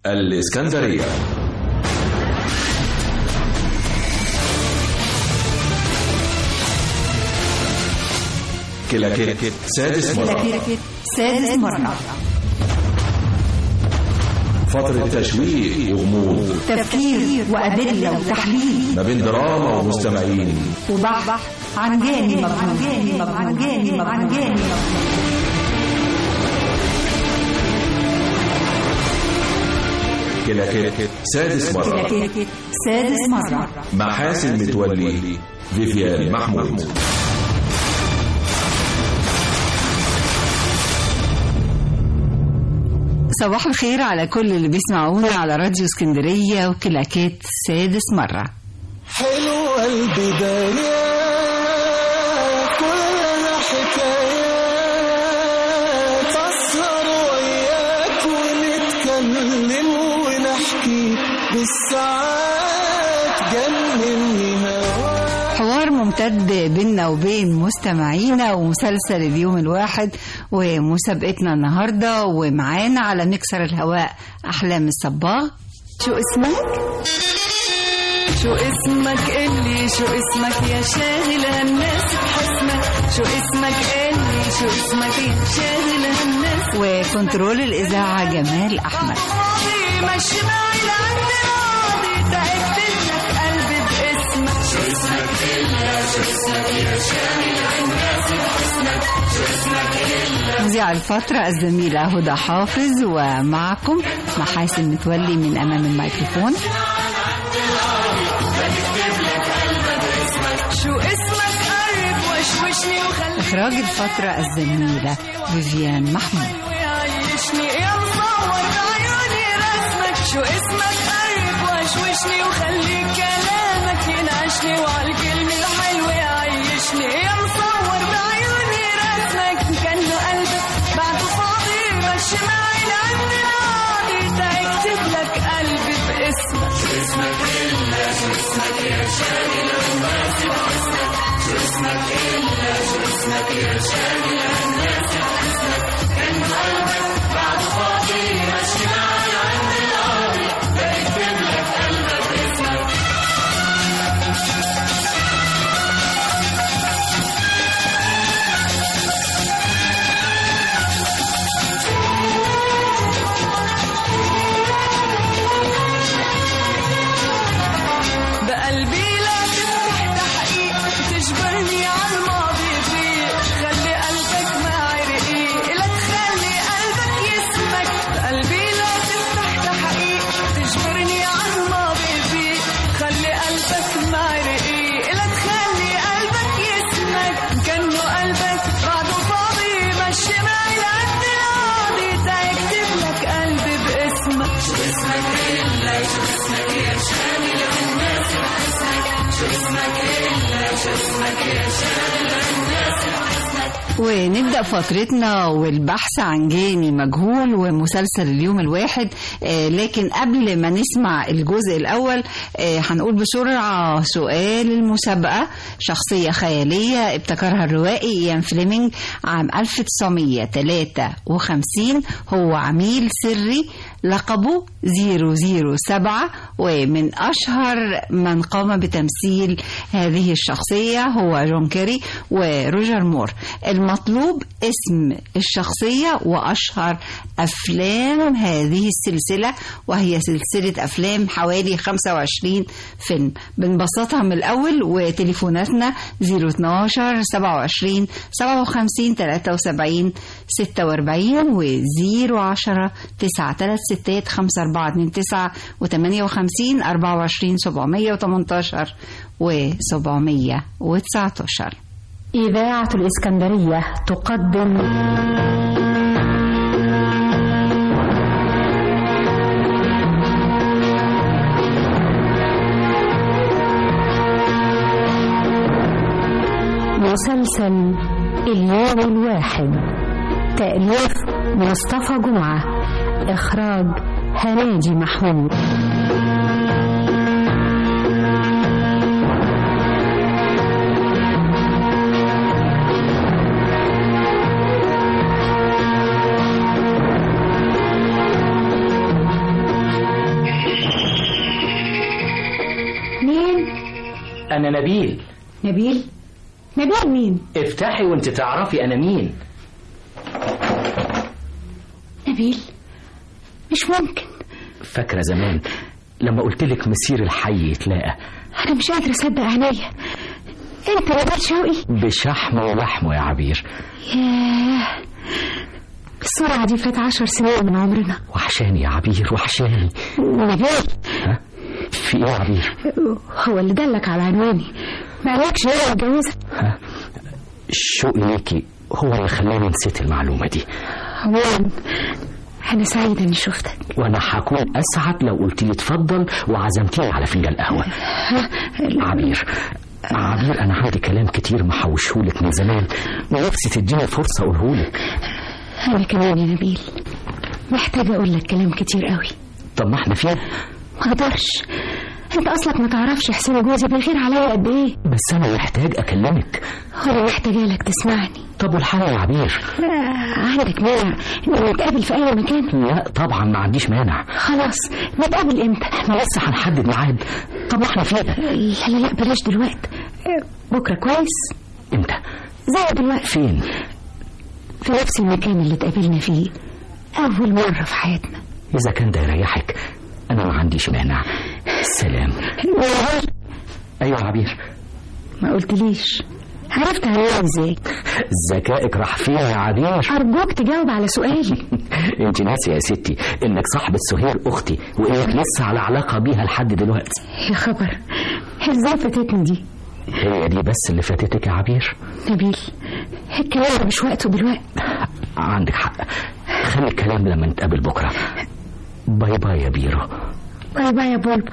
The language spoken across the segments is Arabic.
الإسكندرية. كلاكيت سادس مرة. فترة تشويق وغموض، تفكير وأدلة وتحليل، ما بين دراما ومستمعين، وبحث عن جاني مبهوم. كلاكيت سادس مرة. مع حاسن متولي، فيفيان محمود. صباح الخير على كل اللي بيسمعونا على راديو اسكندرية وكلاكيت سادس مرة. حلوة البداية كلها حكايات، أسهر وياك ونتكلم ونحكي بالساعات، جنني هواك. حوار ممتد بيننا وبين مستمعينا ومسلسل اليوم الواحد ومسابقتنا النهاردة، ومعانا على مكسر الهواء أحلام الصباغ. شو اسمك اللي شو اسمك يا شاغل هالناس بحسنك، شو اسمك اللي شو اسمك يا شاغل هالناس. وكنترول الإذاعة جمال أحمد. ماشي معي لعند راضي تأكد لك قلبي باسمك، شو اسمك إلا شو اسمك يا شاغل هالناس بحسنك، شو اسمك إلا. مذيع الفترة الزميلة هدى حافظ، ومعكم محاسن متولي من أمام الميكروفون. شو اسمك قرب وشوشني وخليني. إخراج الفترة الزميلة فيفيان محمود. ويعيشني يا مصور بعيوني رسمك، شو اسمك قرب وشوشني وخلي كلامك ينعشني، وعالكلمة الحلوة يعيشني يا مصور بعيوني رسمك. كأنه قلبك بعده فاضي ماشي معي لعند القاضي تكتب لك قلبي باسمك، شو اسمك إلا شو اسمك يا شاغل الناس بحسنك، شو اسمك إلا شو اسمك يا شاغل الناس بحسنك. كأنه قلبك بعده فاضي ماشي معي لعند القاضي تكتب لك قلبك باسمك. بقلبي لا تفتح تحقيق تجبرني عالماضي فيه، خلي قلبك معي رقيق لا تخلي قلبك يسمك. بقلبي لا تفتح تحقيق تجبرني عالماضي فيه، خلي قلبك معي رقيق لا تخلي قلبك يسمك. كأنه قلبك بعده فاضي مشي معي لعند القاضي تكتب لك قلبي باسمك، شو اسمك إلا شو اسمك يا شامل الناس بحسنك، شو اسمك إلا شو اسمك يا شامل الناس بحسنك. ونبدأ فترتنا والبحث عن جاني مجهول ومسلسل اليوم الواحد. لكن قبل ما نسمع الجزء الأول هنقول بسرعة سؤال المسابقة. شخصية خيالية ابتكرها الروائي إيان فليمنج عام 1953، هو عميل سري لقبه 007، ومن أشهر من قام بتمثيل هذه الشخصية هو جون كيري وروجر مور. المطلوب اسم الشخصية وأشهر أفلام هذه السلسلة، وهي سلسلة أفلام حوالي 25 فيلم. بنبسطها من الأول، وتليفوناتنا 012 27 57 73 46 و010 936 5429 و58 24 718 و719. إذاعة الإسكندرية تقدم مسلسل اليوم الواحد، تأليف مصطفى جمعة، إخراج هناجي محمود. أنا نبيل. نبيل مين؟ افتحي وانت تعرفي أنا مين. نبيل، مش ممكن. فاكرة زمان لما قلتلك مسير الحي يتلاقى؟ أنا مش قادرة أصدق عينيا. أنت نبيل شوقي؟ بشحمه ولحمه يا عبير. ياه، السرعة دي فات 10 سنين من عمرنا. وحشاني يا عبير، وحشاني. نبيل، ها؟ في ايه يا عبير؟ هو اللي دلك على عنواني ما قالكش ايه اتجوزك؟ ها؟ شوقي ليكي هو اللي خلاني نسيت المعلومة دي. عموما أنا سعيدة إني شفتك. وأنا هكون أسعد لو قلت لي اتفضل وعزمتيني على فنجان قهوة. عبير، أنا عندي كلام كتير محوشهولك من زمان ونفسي تديني فرصة أقولهولك. أنا كمان يا نبيل محتاجة أقول لك كلام كتير قوي. طب ما احنا فين؟ ما أقدرش، أنت أصلك ما تعرفش حسين جوزي بيغير عليا قد إيه. بس أنا محتاج أكلمك. وأنا محتاجة لك تسمعني. طب والحل يا عبير؟ عندك مانع إن نتقابل في أي مكان؟ لا طبعا ما عنديش مانع. خلاص نتقابل إمتى؟ احنا لسه هنحدد ميعاد. طب ما احنا فين؟ لا بلاش دلوقتي، بكرة كويس؟ امتى؟ زي دلوقتي. فين؟ في نفس المكان اللي اتقابلنا فيه أول مرة في حياتنا. إذا كان ده يريحك أنا ما عنديش مانع. سلام. أيوة عبير. ما قلتليش عرفت عنها ازاي؟ ذكائك راح فيها يا عبير. أرجوك تجاوب على سؤالي. انت ناسي يا ستي انك صاحبة سهير اختي وانك لسه على علاقة بيها لحد دلوقتي. يا خبر، ازاي فاتتني دي؟ هي دي بس اللي فاتتك يا عبير؟ نبيل الكلام ده مش وقته دلوقتي. عندك حق، خلي الكلام لما نتقابل بكرة. باي باي يا بيرو. باي باي يا بلبل.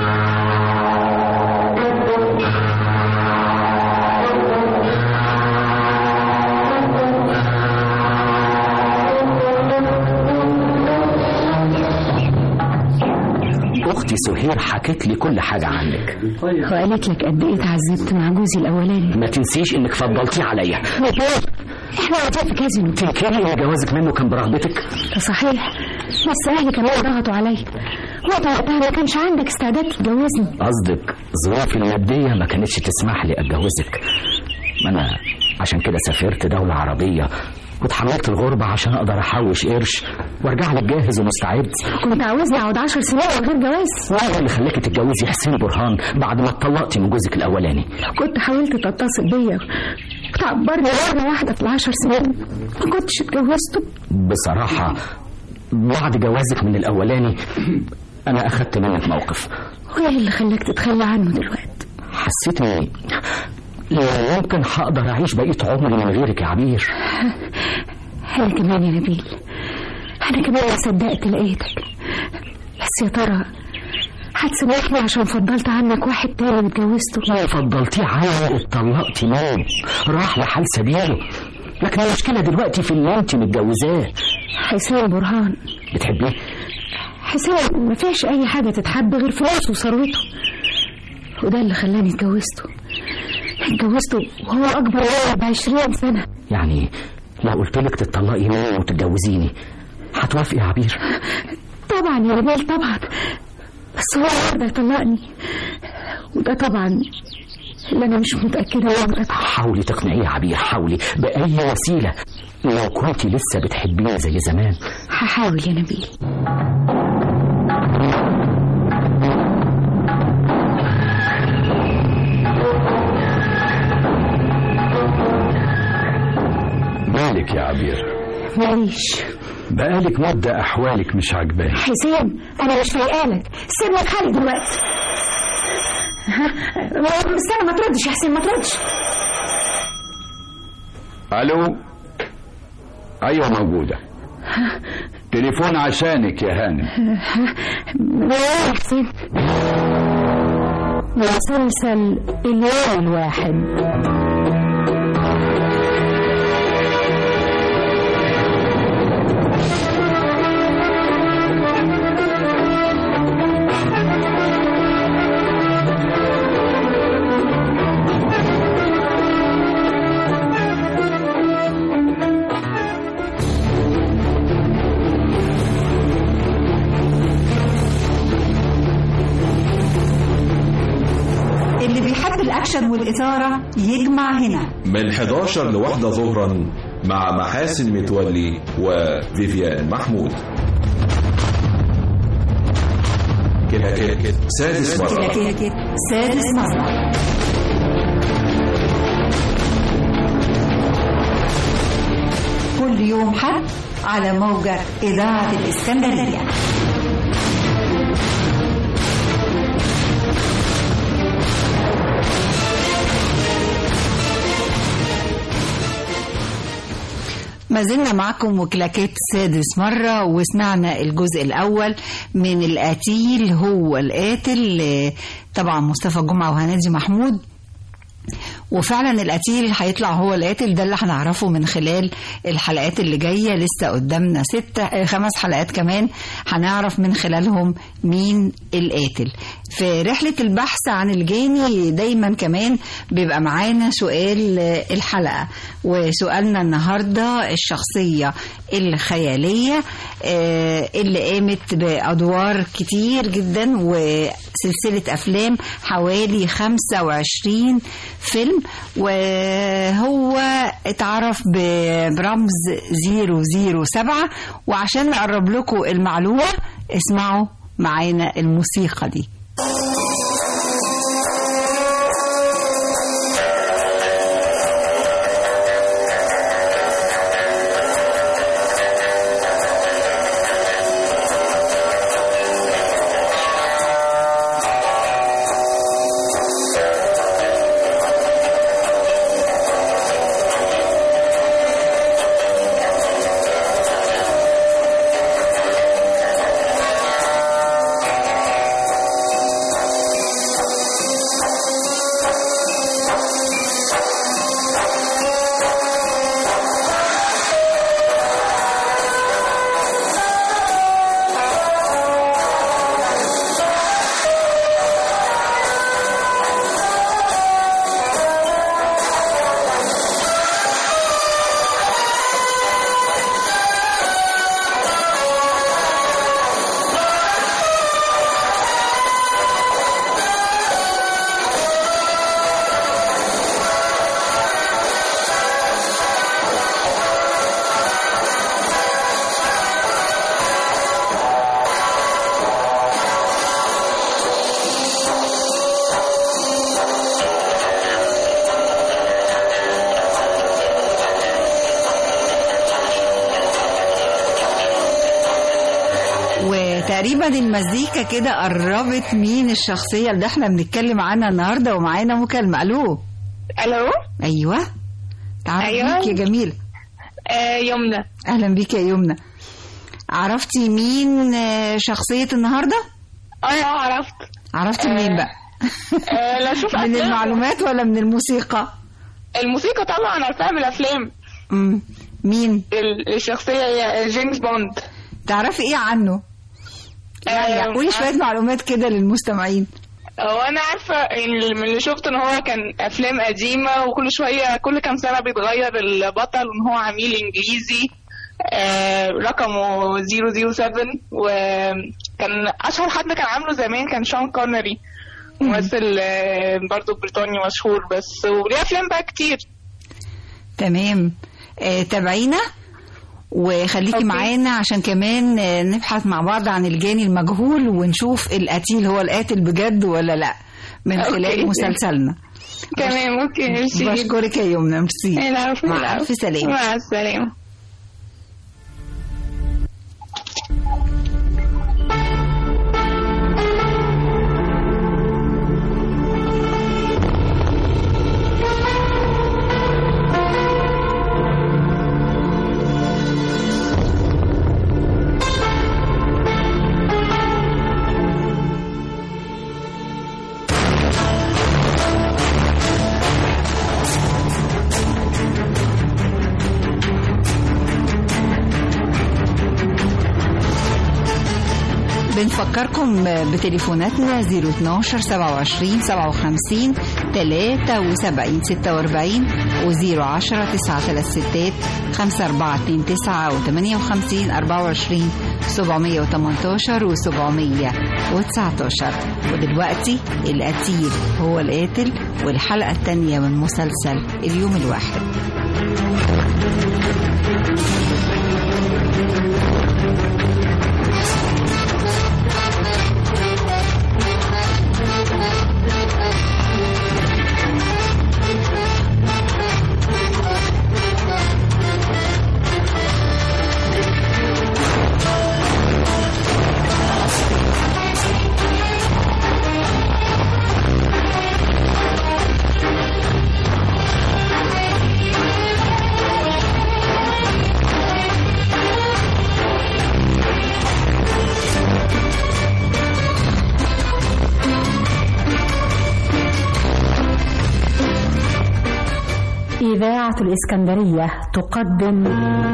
اختي سهير حكت لي كل حاجة عنك وقالت لك قد ايه اتعذبت مع جوزي الاولاني. ما تنسيش انك فضلتيه عليا. احنا قاعدين في كازينو. تنكري ان جوازك منه كان برغبتك؟ ده صحيح، بس اهلي كمان ضغطوا عليا وقتها ما كانش عندك استعداد تتجوزني. قصدك ظروفي المادية ما كانتش تسمح لي اتجوزك. ما انا عشان كده سافرت دولة عربية وتحملت الغربة عشان اقدر احوش قرش وارجع لك جاهز ومستعد. كنت عاوزني اقعد 10 سنين من غير جواز؟ وانا اللي خلاكي تتجوزي حسين برهان بعد ما اتطلقتي من جوزك الاولاني. لو كنت حاولت تتصل بيا وتعبرني مرة واحدة في ال10 سنين ما كنتش اتجوزته. بصراحة بعد جوازك من الاولاني انا اخدت منك موقف. وايه اللي خلاك تتخلى عنه دلوقتي؟ حسيت اني لا يمكن هقدر اعيش بقية عمري من غيرك يا عبير. انا كمان يا نبيل، انا كمان ما صدقت لقيتك. بس يا ترى هتسامحني عشان فضلت عنك واحد تاني واتجوزته؟ لا فضلتيه عني واتطلقتي منه راح لحال سبيله، لكن المشكلة دلوقتي في اللي انت متجوزاه. حسين برهان. بتحبيه؟ حسين ما فيش اي حاجة تتحب غير فلوسه وثروته، وده اللي خلاني اتجوزته وهو اكبر مني ب20 سنة. يعني لو قلت لك تتطلقي منه وتتجوزيني هتوافقي يا عبير؟ طبعا يا نبيل طبعا، بس هو يقدر يطلقني، وده طبعا اللي انا مش متأكدة منه. حاولي تقنعيه يا عبير، حاولي بأي وسيلة. لو كنتي لسه بتحبيني زي زمان. هحاول يا نبيل. مالك يا عبير؟ ماليش. بقالك مدة أحوالك مش عجباني. حسين أنا مش فايقالك، سيبني في حالي دلوقتي. استنى ما تردش يا حسين، ما تردش. ألو. أيوة موجودة. تليفون عشانك يا هانم. يا حسين. مسلسل اليوم الواحد. بيحب الأكشن والإثارة يجمع هنا من 11 لواحدة ظهرا مع محاسن متولي وفيفيان محمود. كلاكيت سادس مرة. كلاكيت سادس مرة. كل يوم حد على موجة إذاعة الإسكندرية. ما زلنا معكم وكلاكيت سادس مرة، وسمعنا الجزء الأول من القتيل هو القاتل، طبعا مصطفى جمعة وهنادي محمود. وفعلا القتيل هيطلع هو القاتل، ده اللي هنعرفه من خلال الحلقات اللي جاية. لسه قدامنا 5 حلقات كمان هنعرف من خلالهم مين القاتل. في رحلة البحث عن الجاني دايما كمان بيبقى معانا سؤال الحلقة، وسؤالنا النهاردة الشخصية الخيالية اللي قامت بأدوار كتير جدا وسلسلة أفلام حوالي 25 فيلم، وهو اتعرف برمز 007. وعشان نقرب لكم المعلومة اسمعوا معانا الموسيقى دي. تقريبا المزيكا كده قربت مين الشخصية اللي احنا بنتكلم عنها النهاردة. ومعانا مكالمة. الو. ايوه تعرفي بيك يا جميلة. يمنى. اهلا بيك يا يمنى. عرفتي مين شخصية النهاردة؟ عرفتي منين بقى؟ لا شوف من المعلومات ولا من الموسيقى؟ الموسيقى طبعا عارفاها من الافلام. مين الشخصية؟ هي جيمس بوند. تعرفي ايه عنه؟ يعني قولي شوية معلومات كده للمستمعين. هو انا عارفة اللي شفت ان هو كان افلام قديمة، وكل شوية كل كام سنة بيتغير البطل، وان هو عميل انجليزي رقمه 007. وكان اشهر حد كان عامله زمان كان شون كونري، ممثل برضو بريطاني مشهور، بس وليه افلام بقى كتير. تمام. تابعينا وخليكي معانا عشان كمان نبحث مع بعض عن الجاني المجهول، ونشوف القتيل هو القاتل بجد ولا لا من خلال مسلسلنا. تمام. اوكي. بشكرك يا يمنى. ميرسي. مع الف سلامة. مع السلامة. بفكركم بتليفوناتنا 012 27 57 73 46 و010 936 5429 و58 24 718 و719. ودلوقتي القتيل هو القاتل، والحلقة الثانية من مسلسل اليوم الواحد. إذاعة الإسكندرية تقدم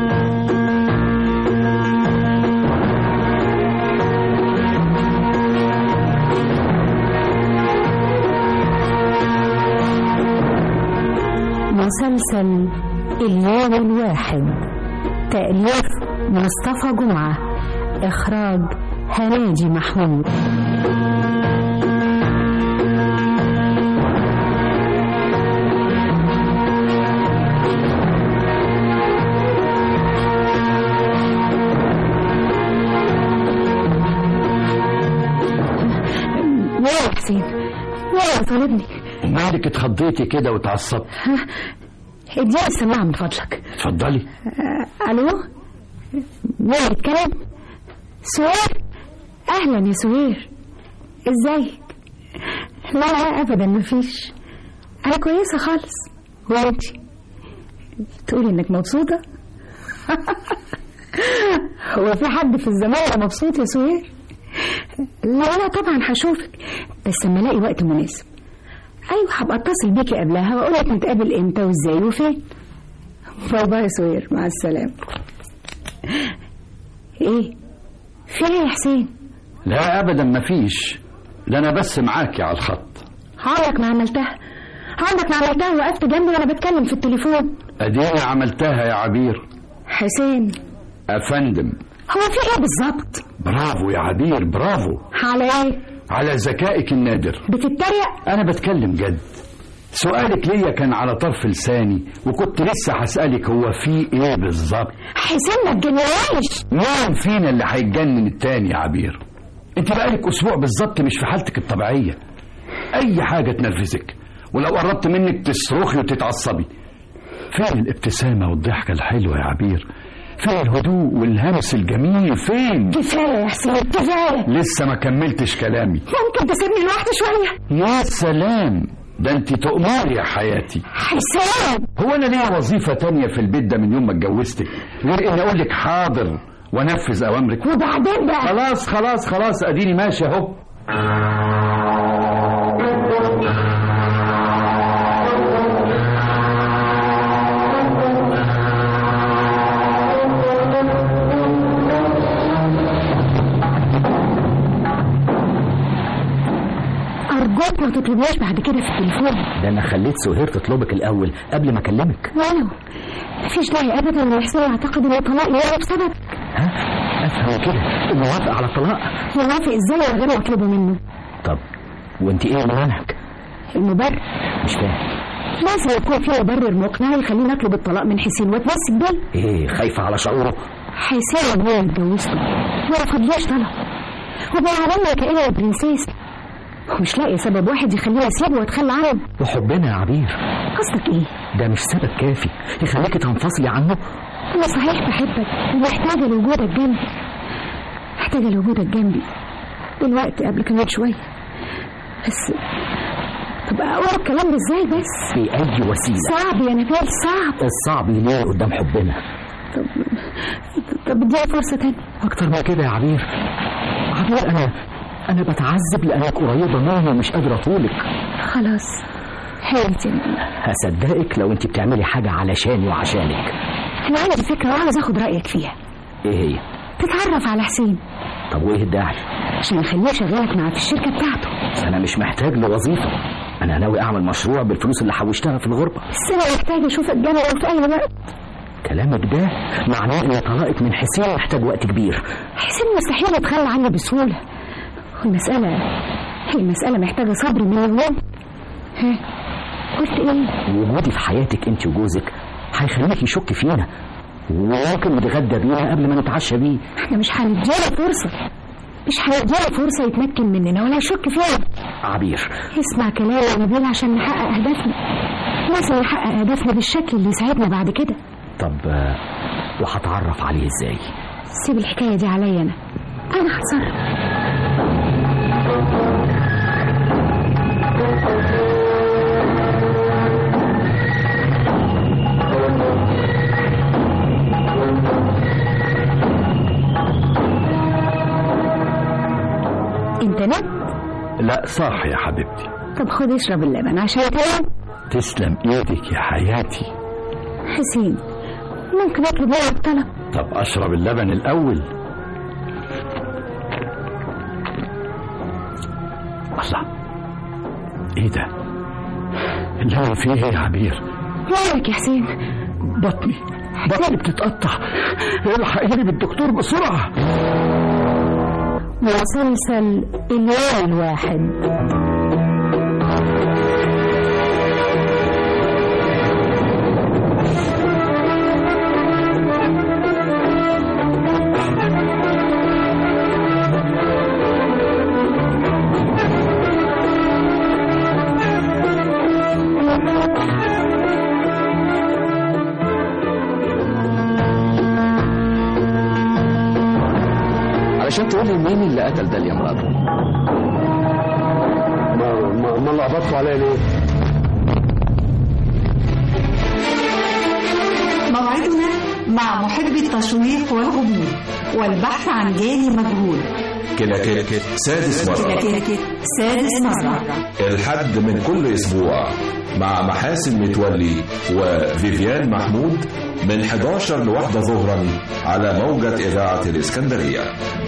مسلسل اليوم الواحد، تأليف مصطفى جمعة، إخراج هناجي محمود. يا طالبني ومالك اتخضيتي كده وتعصبت؟ اديني السماعة من فضلك. اتفضلي. الو، مين بيتكلم؟ سهير. اهلا يا سهير، ازيك؟ لا ابدا مفيش، انا كويسة خالص. وانتي تقولي انك مبسوطة؟ هو في حد في الزمان مبسوط يا سهير؟ لا طبعا هشوفك، بس لما الاقي وقت مناسب. ايوه هبقى اتصل بيكي قبلها واقول لك نتقابل امتى وازاي وفين. باي باي يا سهير، مع السلامه. ايه في ايه يا حسين؟ لا ابدا مفيش، ده انا بس معاكي على الخط. عمرك ما عملتها، عمرك ما عملتها وقفت جنبي وانا بتكلم في التليفون. اديني عملتها يا عبير. حسين افندم، هو في ايه بالظبط؟ برافو يا عبير، برافو. على ايه؟ على ذكائك النادر. بتتريق؟ انا بتكلم جد. سؤالك ليا كان على طرف لساني، وكنت لسه هسألك هو في ايه بالظبط. حسين ما تجنناش. مين فينا اللي هيتجنن التاني يا عبير؟ انت بقالك اسبوع بالظبط مش في حالتك الطبيعية، اي حاجة تنرفزك، ولو قربت منك تصرخي وتتعصبي. فين الابتسامة والضحكة الحلوة يا عبير؟ فين الهدوء والهمس الجميل؟ فين؟ كفاية يا حسين كفاية. لسه ما كملتش كلامي. ممكن تسيبني لوحدي شوية؟ يا سلام، ده انت تؤمري يا حياتي. حسين، هو انا ليا وظيفة تانية في البيت ده من يوم ما اتجوزتك غير اني اقول لك حاضر وانفذ اوامرك؟ وبعدين بقى؟ خلاص خلاص خلاص، اديني ماشي اهو. أرجوك ما تطلبناش بعد كده في التليفون. ده أنا خليت سهير تطلبك الأول قبل ما أكلمك. ولو مفيش داعي أبدا إن حسين يعتقد إن الطلاق ليه بسبب. ها؟ أفهم كده إنه وافق على الطلاق. يوافق إزاي من غير ما أطلبه منه؟ طب وأنت إيه مانعك؟ المبرر؟ مش فاهم. لازم يكون في مبرر مقنع يخليني أطلب الطلاق من حسين وأتمسك بيه. إيه، خايفة على شعوره؟ حسين هو اللي اتجوزته ما رفضليش طلب، وبيعاملني كأني برنسيس، ومش لاقي سبب واحد يخليني اسيبه واتخلى عنه. وحبنا يا عبير. قصدك ايه؟ ده مش سبب كافي يخليكي تنفصلي عنه. انا صحيح بحبك ومحتاجه لوجودك جنبي، محتاجه لوجودك جنبي دلوقتي قبل كمان شويه، بس طب اقول الكلام ده ازاي بس؟ بأي وسيله. صعب يا نبيل، صعب. الصعب ليه قدام حبنا؟ طب اديني فرصه تانية. اكتر من كده يا عبير. عبير أنا بتعذب لأنك قريبة مني ومش قادرة أطولك. خلاص حياتي. هصدقك لو أنت بتعملي حاجة علشاني وعشانك. أنا عندي فكرة وعاوز أخد رأيك فيها. إيه هي؟ تتعرف على حسين. طب وإيه الداعي؟ عشان اخليه شغالك معاه في الشركه بتاعته. انا مش محتاج لوظيفه، انا ناوي اعمل مشروع بالفلوس اللي حوشتها في الغربه. بس انا محتاج اشوفك جنبي في اي وقت. كلامك ده معناه ان طلاقك من حسين محتاج وقت كبير. حسين مستحيل يتخلى عني بسهوله، المساله محتاجه صبر من اليوم. ها قلت ايه؟ وجودي في حياتك انت وجوزك هيخليك يشك فينا، وممكن نتغدى بيها قبل ما نتعشى بيه. احنا مش هنديله فرصه يتمكن مننا ولا يشك فينا. عبير اسمع كلامي يا نبيل عشان نحقق اهدافنا، لازم نحقق اهدافنا بالشكل اللي يساعدنا بعد كده. طب وهتعرف عليه ازاي؟ سيب الحكايه دي عليا، انا هتصرف. انت نمت؟ لا صاحي يا حبيبتي. طب خد اشرب اللبن عشان تنام. تسلم ايدك يا حياتي. حسين ممكن اطلب منك طلب؟ طب اشرب اللبن الاول. الله، ايه ده؟ اللبن فيه ايه يا عبير؟ مالك يا حسين؟ بطني بتتقطع، الحقيني بالدكتور بسرعه. مسلسل اليوم الواحد. علشان تقولي مين اللي قتل داليا مراته. ما لخبطتوا عليا ليه؟ موعدنا مع محب التشويق والغموض والبحث عن جاني مجهول. كلاكيت سادس مرة الحد من كل أسبوع مع محاسن متولي وفيفيان محمود من 11 ل1 ظهرا على موجة إذاعة الإسكندرية.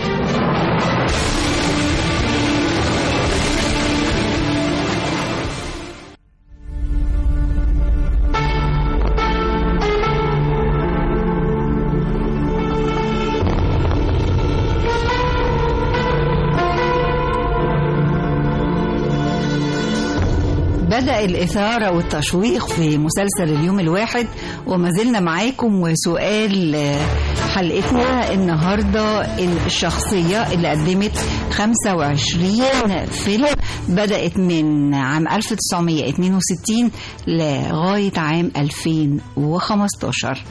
بدأ الإثارة والتشويق في مسلسل اليوم الواحد، وما زلنا معاكم. وسؤال حلقتنا النهاردة، الشخصية اللي قدمت 25 فيلم بدأت من عام 1962 لغاية عام 2015.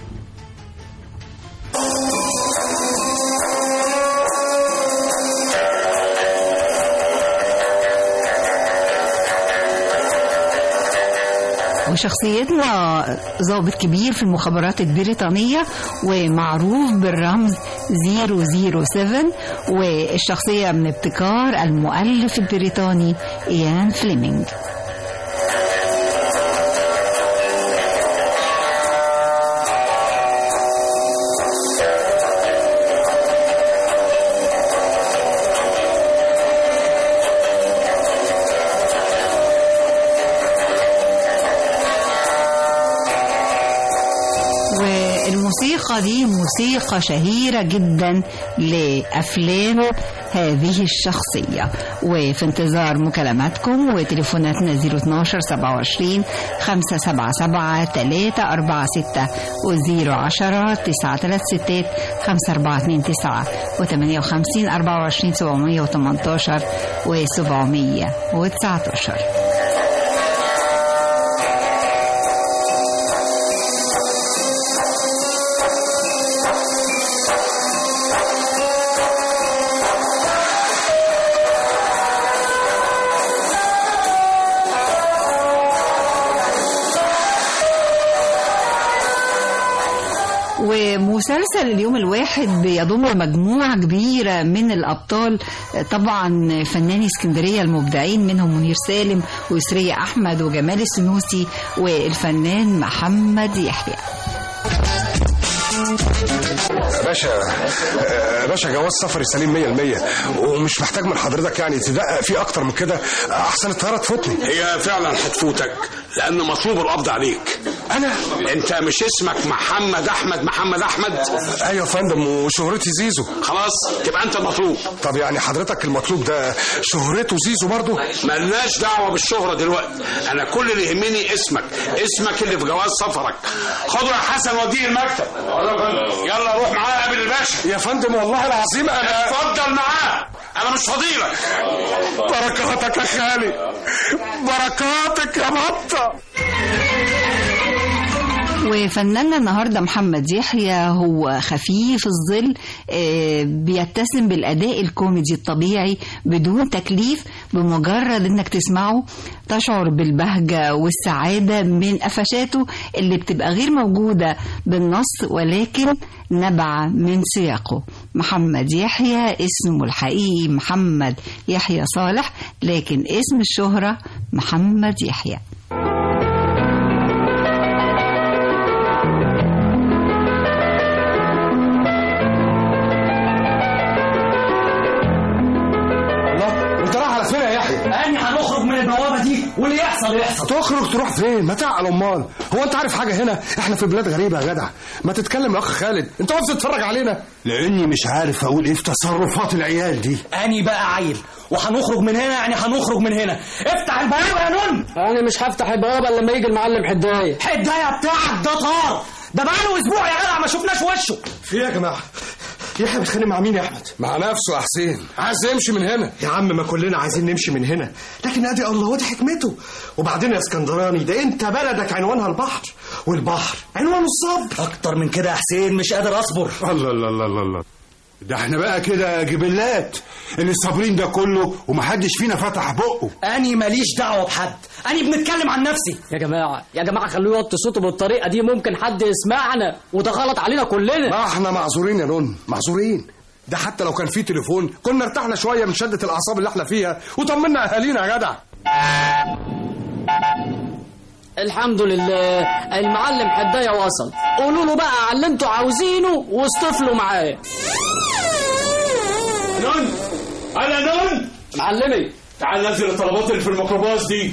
وشخصيتنا ضابط كبير في المخابرات البريطانية ومعروف بالرمز 007، والشخصية من ابتكار المؤلف البريطاني إيان فليمنج. الموسيقى دي موسيقى شهيرة جدا لأفلام هذه الشخصية. وفي انتظار مكالماتكم وتليفوناتنا 012 27 577 346 و010 936 5429 و58 24 718 و719. ومسلسل اليوم الواحد بيضم مجموعة كبيرة من الأبطال، طبعا فناني اسكندرية المبدعين منهم منير سالم ويسرية أحمد وجمال السنوسي والفنان محمد يحيى. باشا جواز سفري سليم 100% ومش محتاج من حضرتك يعني تدقق فيه اكتر من كده، احسن الطياره تفوتني. هي فعلا هتفوتك لان مطلوب القبض عليك. انا انت مش اسمك محمد احمد؟ ايوه يا فندم، وشهرتي زيزو. خلاص تبقى انت المطلوب. طب يعني حضرتك المطلوب ده شهرته زيزو برضه؟ ملناش دعوه بالشهره دلوقتي، انا كل اللي يهمني اسمك اللي في جواز سفرك. خده يا حسن وديه المكتب. يلا روح معايا قابل الباشا. يا فندم والله العظيم انا اتفضل معاه، انا مش فضيلك. بركاتك يا خالي، بركاتك يا بطه. وفناننا النهاردة محمد يحيى هو خفيف الظل، بيتسم بالأداء الكوميدي الطبيعي بدون تكليف. بمجرد انك تسمعه تشعر بالبهجة والسعادة من قفشاته اللي بتبقى غير موجودة بالنص ولكن نبع من سياقه. محمد يحيى اسمه الحقيقي محمد يحيى صالح، لكن اسم الشهرة محمد يحيى. هنخرج من البوابه دي واللي يحصل. تخرج تروح فين؟ ما تعقل امال. هو انت عارف حاجه هنا؟ احنا في بلاد غريبه يا جدع. ما تتكلم يا اخ خالد، انت واقف تتفرج علينا لاني مش عارف اقول ايه في تصرفات العيال دي. اني بقى عيل وهنخرج من هنا، يعني هنخرج من هنا. افتح البوابه يا نون. انا مش هفتح البوابه لما يجي المعلم حدايه بتاعك ده طار، ده بقاله اسبوع يا جدع ما شفناش وشه. في ايه يا جماعه؟ يحيى بيتخانق مع مين يا احمد؟ مع نفسه يا حسين، عايز يمشي من هنا. يا عم ما كلنا عايزين نمشي من هنا، لكن ادي الله ودي حكمته. وبعدين يا اسكندراني ده انت بلدك عنوانها البحر، والبحر عنوانه الصبر. اكتر من كده يا حسين مش قادر اصبر. الله الله الله الله، ده احنا بقى كده جبلات اللي صابرين ده كله ومحدش فينا فتح بقه. اني ماليش دعوه بحد، اني بنتكلم عن نفسي. يا جماعه خلوه يوطي صوته بالطريقه دي، ممكن حد يسمعنا وده غلط علينا كلنا. ما احنا معذورين يا نون، معذورين. ده حتى لو كان في تليفون كنا ارتحنا شويه من شده الاعصاب اللي احنا فيها وطمنا اهالينا يا جدع. الحمد لله المعلم حدايه وصل. قولوا له بقى على اللي انتوا عاوزينه واصطفلوا معاه. نون، انا نون معلمي، تعال نزل الطلبات اللي في الميكروباص دي.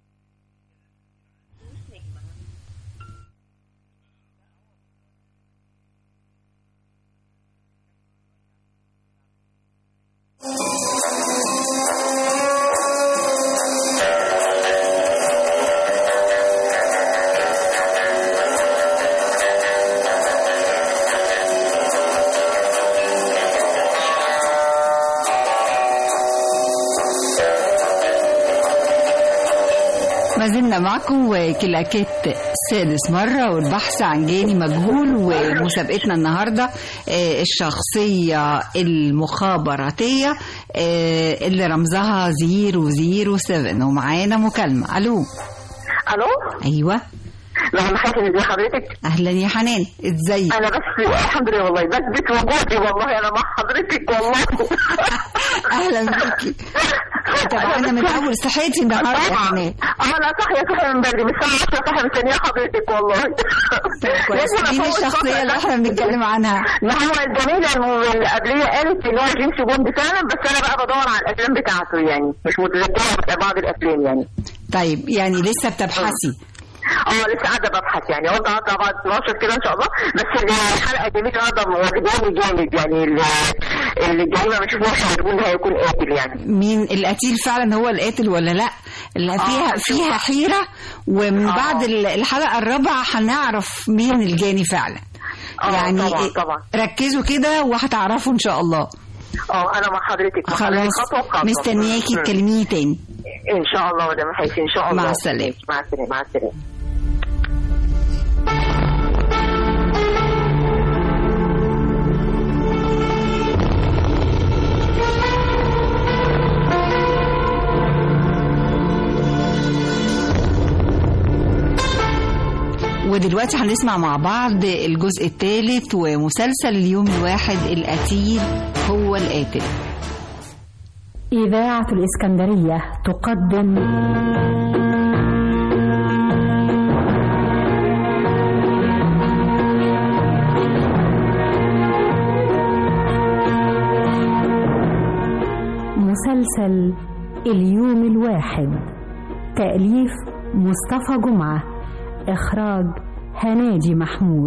ما زلنا معكم وكلاكيت سادس مرة والبحث عن جاني مجهول، ومسابقتنا النهاردة الشخصية المخابراتية اللي رمزها 007. ومعانا مكالمة. ألو. أيوة. لما حاسن ازي حضرتك؟ اهلا يا حنان، ازيك؟ انا بس الحمد لله والله بثبت وجودي والله، انا مع حضرتك والله. اهلا بيكي. طبعا انا من اول صحيتي النهارده يا حنان. انا صاحيه من بدري، مش سامعه صاحيه مستنيه حضرتك والله. كويس. مين الشخصيه اللي احنا بنتكلم عنها؟ ما هو الجميله اللي قبليه قالت ان هو جيمس بوند فعلا، بس انا بقى بدور على الافلام بتاعته يعني، مش متذكره بعض الافلام يعني. طيب يعني لسه بتبحثي؟ لسه قاعده ببحث يعني، قلت هطلع بعد 12 كده ان شاء الله. بس الحلقه جميله النهارده واخداني جامد يعني، الجريمه ما شفناش هيكون قاتل يعني. مين القتيل فعلا؟ هو القاتل ولا لا؟ اللي فيها حيره، ومن بعد الحلقه الرابعه هنعرف مين الجاني فعلا. يعني طبعا ركزوا كده وهتعرفوا ان شاء الله. انا مع حضرتك. خلاص مستنياكي تكلميني تاني ان شاء الله مدام حيث. ان شاء الله. مع السلامه. مع السلامه. مع السلامه. ودلوقتي هنسمع مع بعض الجزء الثالث ومسلسل اليوم الواحد، القتيل هو القاتل. إذاعة الإسكندرية تقدم مسلسل اليوم الواحد، تأليف مصطفى جمعة، إخراج هنادي محمود.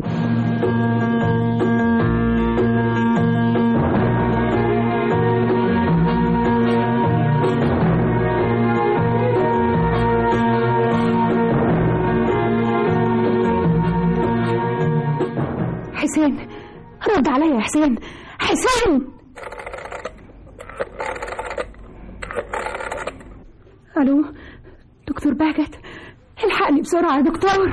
حسين، رد عليا يا حسين. حسين، الو دكتور بهجت، الحقني بسرعه يا دكتور.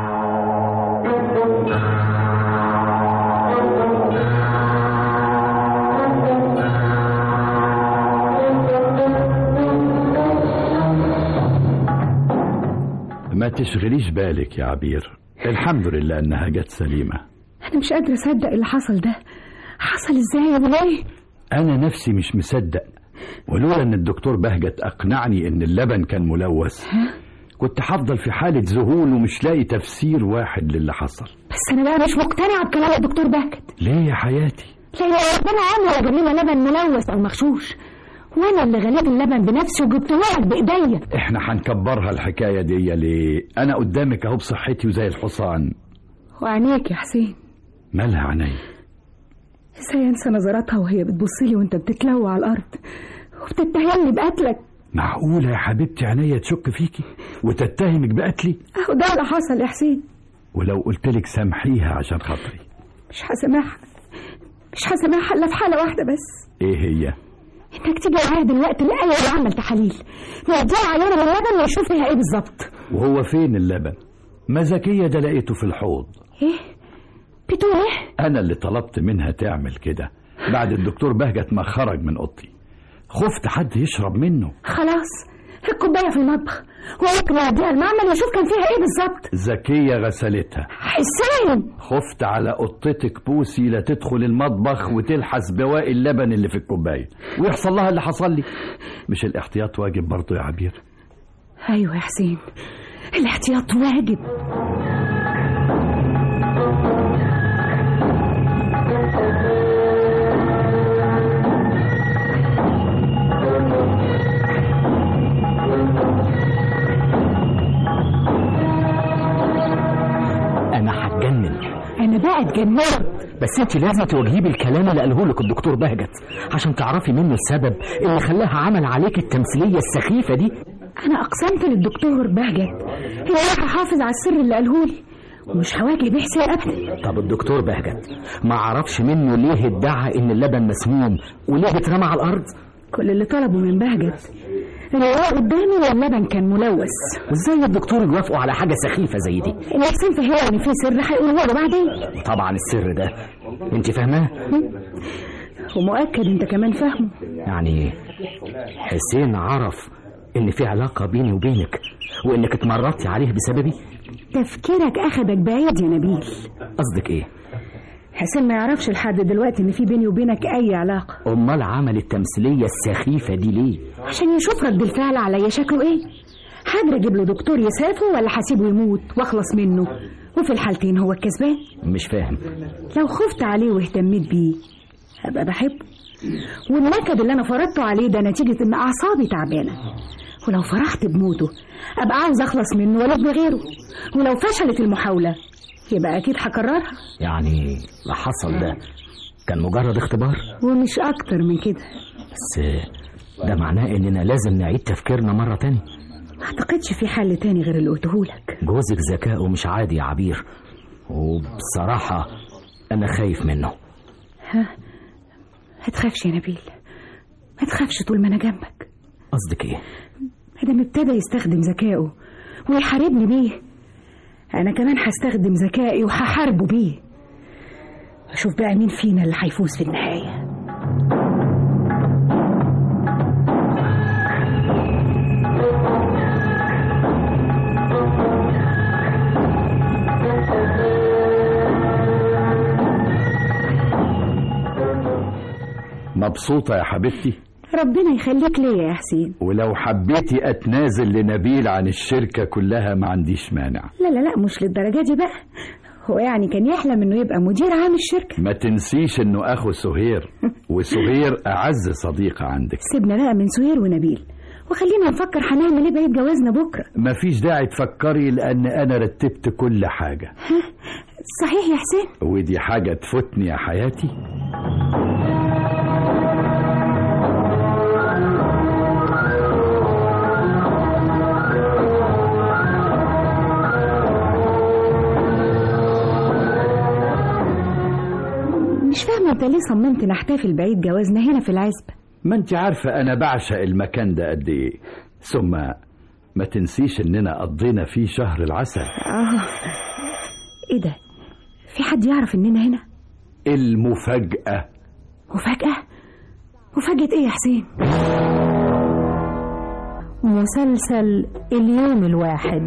ما تشغليش بالك يا عبير، الحمد لله انها جت سليمه. انا مش قادره اصدق اللي حصل ده. حصل ازاي يا بلاي؟ انا نفسي مش مصدق، ولولا ان الدكتور بهجت اقنعني ان اللبن كان ملوث كنت هفضل في حالة ذهول ومش لاقي تفسير واحد للي حصل. بس انا بقى مش مقتنعه بكلام الدكتور بهجت. ليه يا حياتي؟ لان ربنا عامل جاب لنا لبن ملوث او مغشوش، وانا اللي غليت اللبن بنفسي وجبته لك بايديا. احنا هنكبرها الحكايه دي ليه؟ انا قدامك اهو بصحتي وزي الحصان. وعينيك يا حسين. مالها عيني؟ ازاي انسى نظراتها وهي بتبصلي وانت بتتلوى على الارض وبتتهمني بقتلك؟ معقوله يا حبيبتي عينيا تشك فيكي وتتهمك بقتلي؟ اهو ده اللي حصل يا حسين. ولو قلتلك سامحيها عشان خاطري؟ مش هسامحها، مش هسامحها الا في حاله واحده بس. ايه هي؟ انك تيجي معايا دلوقتي الاول وعمل تحاليل نوديها عينه من اللبن ويشوف فيها ايه بالظبط. وهو فين اللبن؟ ما زكيه ده لقيته في الحوض. ايه بتقول ايه؟ انا اللي طلبت منها تعمل كده بعد الدكتور بهجت ما خرج من اوضتي، خفت حد يشرب منه. خلاص الكوبايه في المطبخ وممكن اوديها المعمل واشوف كان فيها ايه بالظبط. زكيه غسلتها. حسين، خفت على قطتك بوسي لا تدخل المطبخ وتلحس بواقي اللبن اللي في الكوبايه ويحصل لها اللي حصل لي. مش الاحتياط واجب برضه يا عبير؟ ايوه يا حسين، الاحتياط واجب. انا بقى اتجننت. بس انت لازم تواجهيه بالكلام اللي قاله لك الدكتور بهجت عشان تعرفي منه السبب اللي خلاها عمل عليك التمثيليه السخيفه دي. انا اقسمت للدكتور بهجت اني هحافظ على السر اللي قاله لي ومش هواجه بيه حسين ابدا. طب الدكتور بهجت ما عرفش منه ليه ادعى ان اللبن مسموم وليه اترمى على الارض؟ كل اللي طلبه من بهجت الرواق قدامي واللبن كان ملوث. وازاي الدكتور يوافقوا على حاجه سخيفه زي دي؟ اللي حسين فهمه ان في سر هيقوله له بعدين. طبعا السر ده انت فاهماه ومؤكد انت كمان فاهمه. يعني حسين عرف ان في علاقه بيني وبينك وانك اتمرطتي عليه بسببي؟ تفكيرك اخدك بعيد يا نبيل. قصدك ايه؟ حسين ما يعرفش لحد دلوقتي ان في بيني وبينك اي علاقه. امال عمل التمثيليه السخيفه دي ليه؟ عشان يشوف رد الفعل عليا شكله ايه. هقدر اجيب له دكتور يسافه ولا هسيبه يموت واخلص منه؟ وفي الحالتين هو الكسبان. مش فاهم. لو خفت عليه واهتميت بيه هبقى بحبه، والنكد اللي انا فرضته عليه ده نتيجه ان اعصابي تعبانه. ولو فرحت بموته ابقى عاوز اخلص منه ولا بغيره، ولو فشلت المحاوله يبقى اكيد هكررها. يعني اللي حصل ده كان مجرد اختبار ومش اكتر من كده. بس ده معناه اننا لازم نعيد تفكيرنا مرة تانية. ما اعتقدش في حل تاني غير اللي قلتهولك. جوزك ذكاؤه مش عادي يا عبير، وبصراحة انا خايف منه. ما تخافش يا نبيل، ما تخافش طول ما انا جنبك. قصدك ايه؟ مادام ابتدى يستخدم ذكائه ويحاربني بيه، انا كمان هستخدم ذكائي وهحاربه بيه. اشوف بقى مين فينا اللي هيفوز في النهايه. مبسوطة يا حبيبتي؟ ربنا يخليك ليا يا حسين. ولو حبيتي اتنازل لنبيل عن الشركة كلها ما عنديش مانع. لا لا لا، مش للدرجة دي بقى. هو يعني كان يحلم انه يبقى مدير عام الشركة. ما تنسيش انه اخو سهير، وسهير اعز صديقة عندك. سيبنا بقى من سهير ونبيل وخلينا نفكر هنعمل ايه بعيد جوازنا بكرة. مفيش داعي تفكري لان انا رتبت كل حاجة. صحيح يا حسين؟ ودي حاجة تفوتني يا حياتي؟ مش فاهمة انت ليه صممت نحتفل بعيد جوازنا هنا في العزبة؟ ما انت عارفة انا بعشق المكان ده قد ايه. ثم ما تنسيش اننا قضينا فيه شهر العسل. ايه ده؟ في حد يعرف اننا هنا؟ المفاجأة. مفاجأة؟ مفاجأة ايه يا حسين؟ مسلسل اليوم الواحد.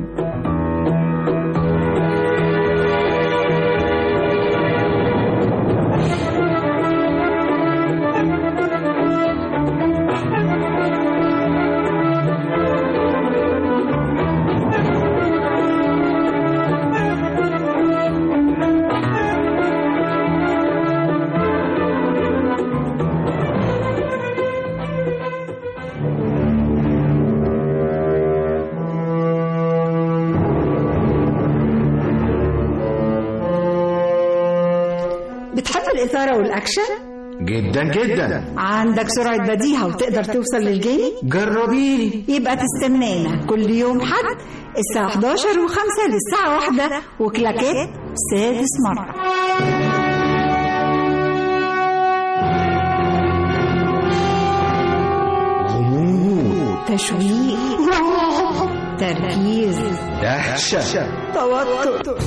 الإثارة والأكشن؟ جدا جدا. عندك سرعة بديهة وتقدر توصل للجاني؟ جربيني. يبقى تستنانا كل يوم حد الساعة 11:05 للساعة 1 وكلاكيت سادس مرة. غموض، تشويق، تركيز، دهشة، توتر.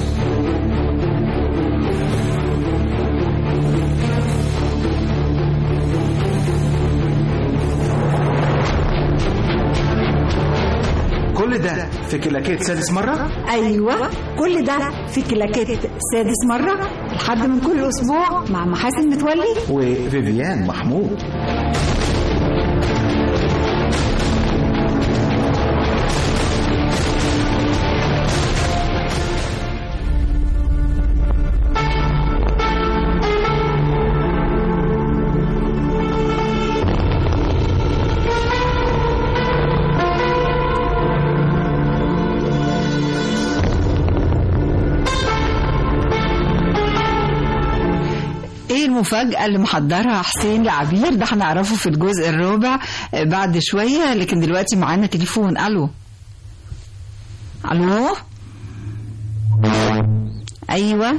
كل ده في كلاكيت سادس مرة؟ أيوة، كل ده في كلاكيت سادس مرة لحد من كل أسبوع مع محاسن متولي وفيفيان محمود. المفاجأة اللي محضرها حسين لعبير ده هنعرفه في الجزء الرابع بعد شوية، لكن دلوقتي معانا تليفون. ألو ألو، أيوة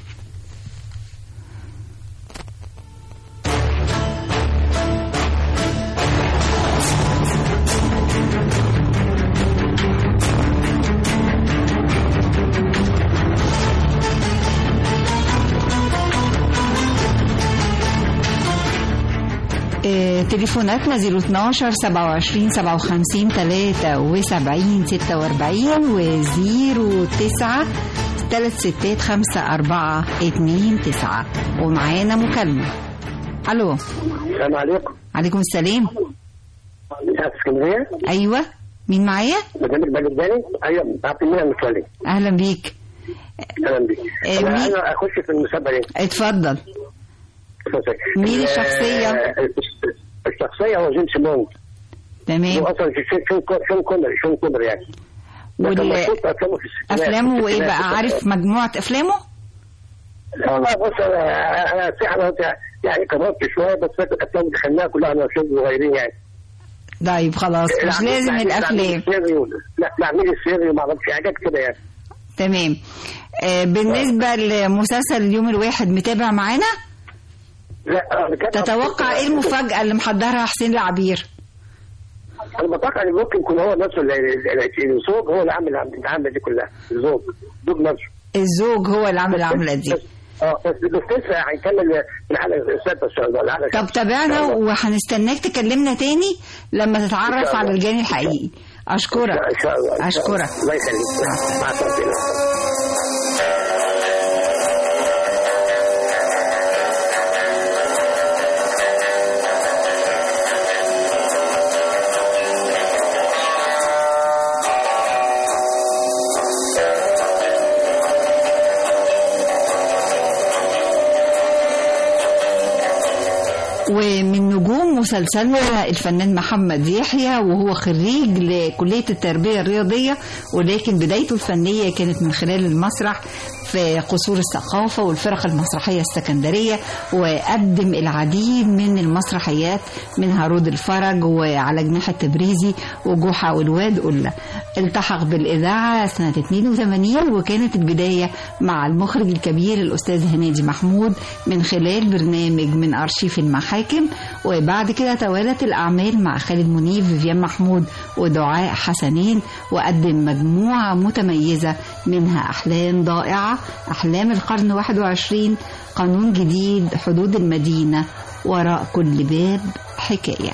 تليفوناتنا 012 27 57 73 46 و 09 36 54 29. ومعانا مكالمة. ألو. السلام عليكم. عليكم السلام. مساء اسكندرية. أيوة، مين معايا؟ برنامج بلداني. أيوة، عبد المنعم متولي. أهلا بيك. أهلا بيك. أنا أخش في المسابقة دي. اتفضل. مين الشخصية؟ الشخصية هو جيمس بوند. تمام. هو أصلا شون كونر يعني. أفلامه إيه بقى؟ عارف مجموعة أفلامه؟ والله بص أنا يعني كبرت شوية، بس فاكر الأفلام اللي دخلناها كلها أنا شاب صغيرين يعني. طيب خلاص مش لازم الأفلام. لا اعملي السيري وما أعرفش حاجات كده يعني. تمام. بالنسبة لمسلسل اليوم الواحد متابع معانا؟ لا. تتوقع ايه المفاجأة اللي محضرها حسين لعبير؟ انا بتوقع ان ممكن يكون هو نفسه الزوج هو اللي عامل العملة دي كلها. الزوج نفسه. الزوج هو اللي عامل العملة دي. بس لسه هنكمل الحلقة السادسة ان شاء الله. طب تابعنا وهنستناك تكلمنا تاني لما تتعرف على الجاني الحقيقي. اشكرك. ان شاء الله. اشكرك. الله يخليك. مع السلامة. ومن نجوم مسلسلنا الفنان محمد يحيى، وهو خريج لكلية التربية الرياضية، ولكن بدايته الفنية كانت من خلال المسرح في قصور الثقافة والفرق المسرحية السكندرية، وقدم العديد من المسرحيات منها رود الفرج وعلى جناح التبريزي وجحا والواد قلة. التحق بالإذاعة سنة 82، وكانت البداية مع المخرج الكبير الأستاذ هنادي محمود من خلال برنامج من أرشيف المحاكم، وبعد كده توالت الأعمال مع خالد منيب، فيفيان محمود ودعاء حسنين، وقدم مجموعة متميزة منها أحلام ضائعة، أحلام القرن 21، قانون جديد، حدود المدينة، وراء كل باب حكاية.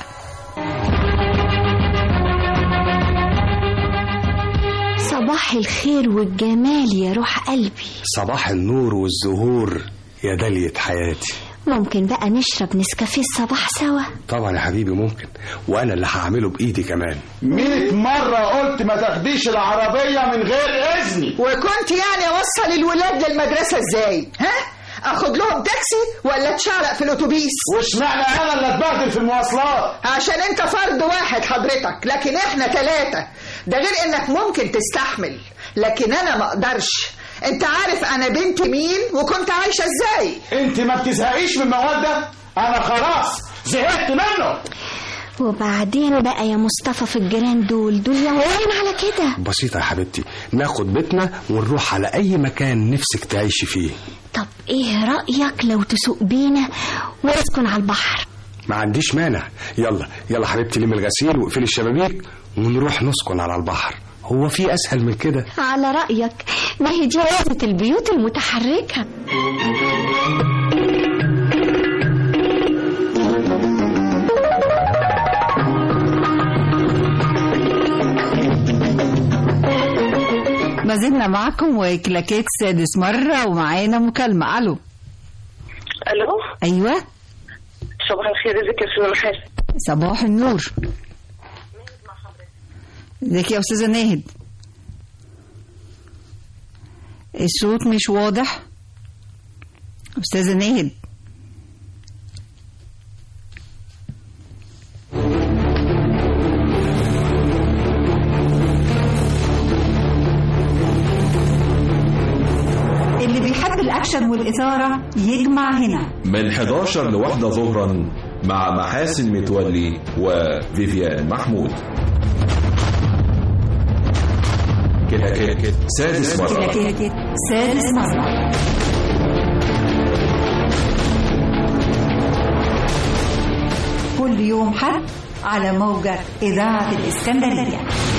صباح الخير والجمال يا روح قلبي. صباح النور والزهور يا دلية حياتي. ممكن بقى نشرب نسكافيه الصباح سوا؟ طبعا يا حبيبي ممكن، وانا اللي هعمله بايدي كمان. 100 مرة قلت ما تاخديش العربية من غير اذني. وكنت يعني اوصل الولاد للمدرسة ازاي؟ ها؟ اخد لهم تاكسي ولا اتشعلق في الاتوبيس؟ واشمعنى انا اللي اتبهدل في المواصلات؟ عشان انت فرد واحد حضرتك، لكن احنا 3. ده غير انك ممكن تستحمل، لكن انا ما اقدرش. انت عارف انا بنت مين وكنت عايشة ازاي. انت ما بتزهقيش من المواد ده؟ انا خلاص زهقت منه. وبعدين بقى يا مصطفى في الجيران دول يومين على كده. بسيطة يا حبيبتي، ناخد بيتنا ونروح على اي مكان نفسك تعيشي فيه. طب ايه رأيك لو تسوق بينا ونسكن على البحر؟ ما عنديش مانع. يلا يلا حبيبتي، لم الغسيل واقفلي الشبابيك ونروح نسكن على البحر. هو في اسهل من كده؟ على رأيك، ما هي دي عزة البيوت المتحركة. ما زلنا معكم وكلاكيت سادس مرة، ومعانا مكالمة. ألو. ألو. أيوة. صباح الخير، ازيك يا أستاذة محاسن؟ صباح النور. ازيك يا أستاذة ناهد؟ الصوت مش واضح. أستاذة ناهد. اللي بيحب الأكشن والإثارة يجمع هنا من 11 ل1 ظهرا مع محاسن متولي وفيفيان محمود. كلاكيت سادس مرة. كلاكيت سادس مرة. كل يوم حد على موجة إذاعة الإسكندرية.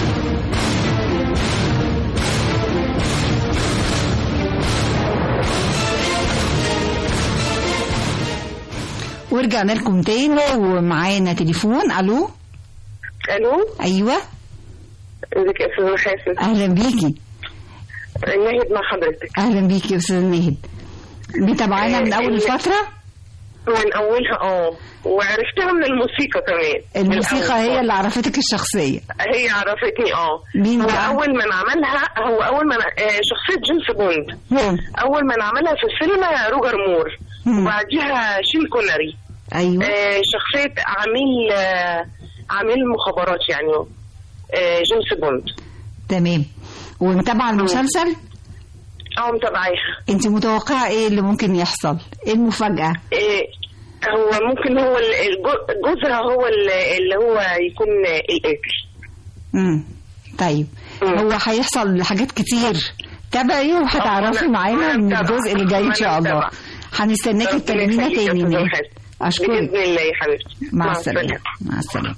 ورجعنا لكم تاني ومعانا تليفون. الو. الو. ايوه. ازيك يا استاذ محاسن؟ اهلا بيكي. ناهد مع حضرتك. اهلا بيكي يا استاذ ناهد. متابعانا من اول الفتره؟ من اولها وعرفتها من الموسيقى كمان. الموسيقى هي اللي عرفتك الشخصيه؟ هي عرفتني. مين هو بقى؟ اول من عملها شخصيه جيمس بوند. اول من عملها في السينما روجر مور، وبعديها شين كونري. ايوه. شخصيه عميل مخابرات يعني، جيمس بوند. تمام. ومتابعه المسلسل؟ متابعيها. انت متوقعه ايه اللي ممكن يحصل؟ ايه المفاجاه؟ هو ممكن هو جوزها هو اللي هو يكون القاتل. طيب. هو هيحصل حاجات كتير، تابعي وهتعرفي معانا من الجزء اللي جاي ان شاء الله. هنستناكي تكلمينا تاني. اشكرك باذن الله يا حبيبتي. مع السلامه. مع السلامه.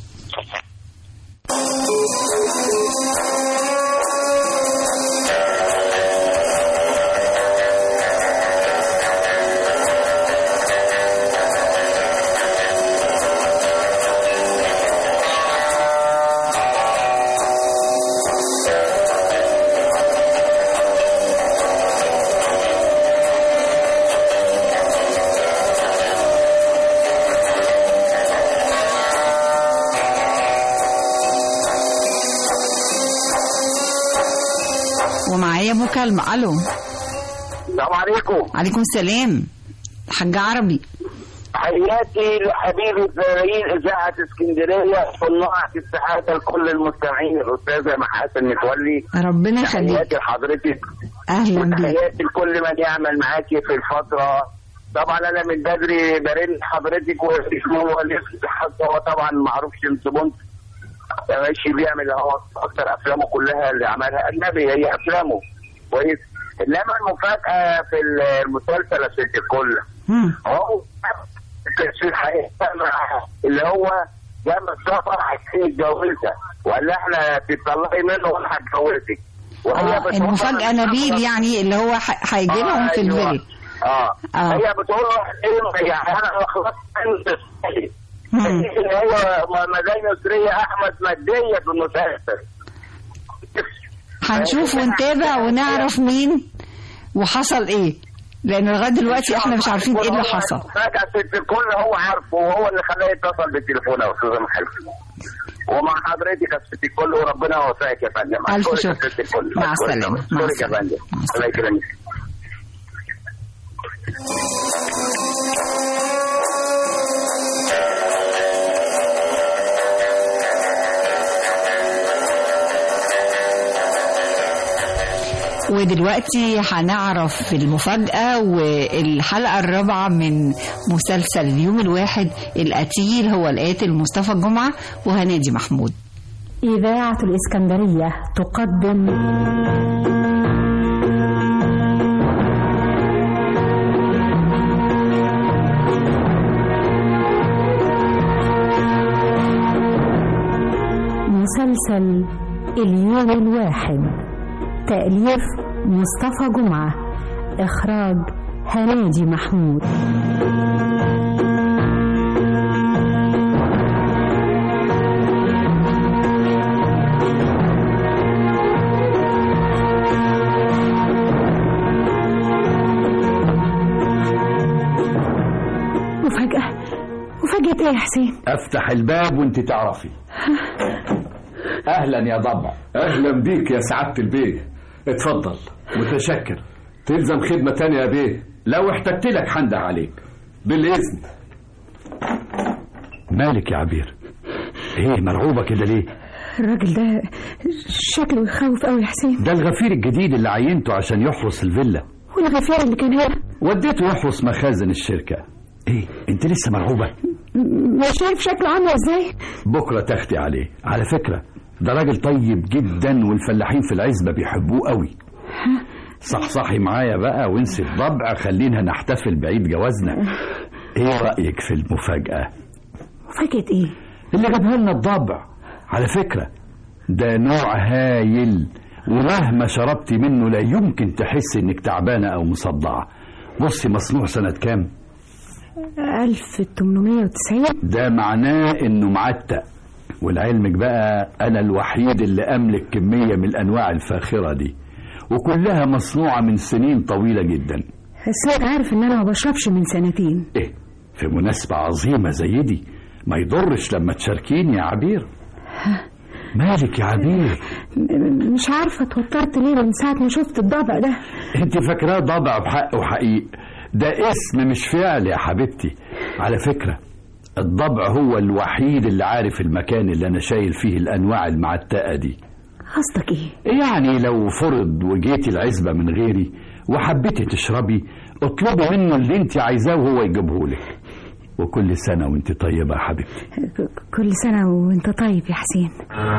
ومعايا مكالمة. ألو. السلام عليكم. عليكم السلام. حاج عربي. تحياتي لحبيبي زميل إذاعة اسكندرية صناعة السعادة لكل المستمعين، الأستاذة محاسن متولي. ربنا يخليك. تحياتي لحضرتك. أهلا بك. تحياتي لكل من يعمل معاكي في الفترة. طبعا أنا من بدري برن حضرتك هو طبعا معروف جيمس بوند ماشي بيعمل هو أكتر أفلامه كلها اللي عملها أجنبي هي أفلامه كويس. إنما المفاجأة في المسلسل الست الكل هو في الحقيقة اللي هو جاب السفر عشان يتجوزها وقال لها احنا تطلعي منه وانا هتجوزك. المفاجأة نبيل يعني اللي هو هيجي لهم في الفيلم. هي بتقول له ايه يعني انا خلاص هو مدام يسرية احمد مادية في المسلسل. هنشوف ونتابع ونعرف مين وحصل ايه، لان لغايه دلوقتي احنا مش عارفين ايه اللي حصل. فجأة ست الكل هو عارفه وهو اللي خلاه يتصل بالتليفون يا استاذ محمد. ومع حضرتك يا ست الكل وربنا يوفقك يا فندم. الف شكر. مع السلامه. مع السلامه. الله يكرمك. ودلوقتي هنعرف المفاجأة والحلقة الرابعة من مسلسل اليوم الواحد. القتيل هو القاتل مصطفى الجمعة وهنادي محمود. إذاعة الإسكندرية تقدم مسلسل اليوم الواحد، تأليف مصطفى جمعة، إخراج هنادي محمود. مفاجأة ايه يا حسين؟ افتح الباب وانت تعرفي. اهلا يا ضبع. اهلا بيك يا سعادة البيه. اتفضل. متشكر. تلزم خدمة تانية يا بيه؟ لو احتجت لك حنده عليك. بالإذن. مالك يا عبير؟ ايه مرعوبة كده ليه؟ الراجل ده شكله يخوف قوي يا حسين. ده الغفير الجديد اللي عينته عشان يحرس الفيلا. والغفير اللي كان هنا وديته يحرس مخازن الشركة. ايه انت لسه مرعوبة؟ مش شايف شكله عامل ازاي؟ بكرة تاخدي عليه. على فكرة ده راجل طيب جدا والفلاحين في العزبة بيحبوه قوي. صحصحي معايا بقى وانسي الضبع، خلينا نحتفل بعيد جوازنا. ايه رأيك في المفاجأة؟ مفاجأة ايه؟ اللي جابها لنا الضبع. على فكرة ده نوع هايل ومهما شربتي منه لا يمكن تحس انك تعبانة او مصدعة. بصي مصنوع سنة كام؟ 1890. ده معناه انه معتق. ولعلمك بقى انا الوحيد اللي املك كمية من الانواع الفاخرة دي وكلها مصنوعة من سنين طويلة جدا. بس انت عارف ان انا ما بشربش من سنتين. ايه في مناسبة عظيمة زي دي ما يضرش لما تشاركيني يا عبير. مالك يا عبير؟ مش عارفة اتوترت ليه من ساعة ما شفت الضبع ده. انت فاكراه ضبع بحق وحقيق؟ ده اسم مش فعل يا حبيبتي. على فكرة الضبع هو الوحيد اللي عارف المكان اللي انا شايل فيه الانواع المعتقة دي. قصدك ايه؟ يعني لو فرض وجيتي العزبة من غيري وحبيتي تشربي اطلبي منه اللي انت عايزاه وهو يجيبهولك. وكل سنة وانت طيبة يا حبيبتي. كل سنة وانت طيب يا حسين.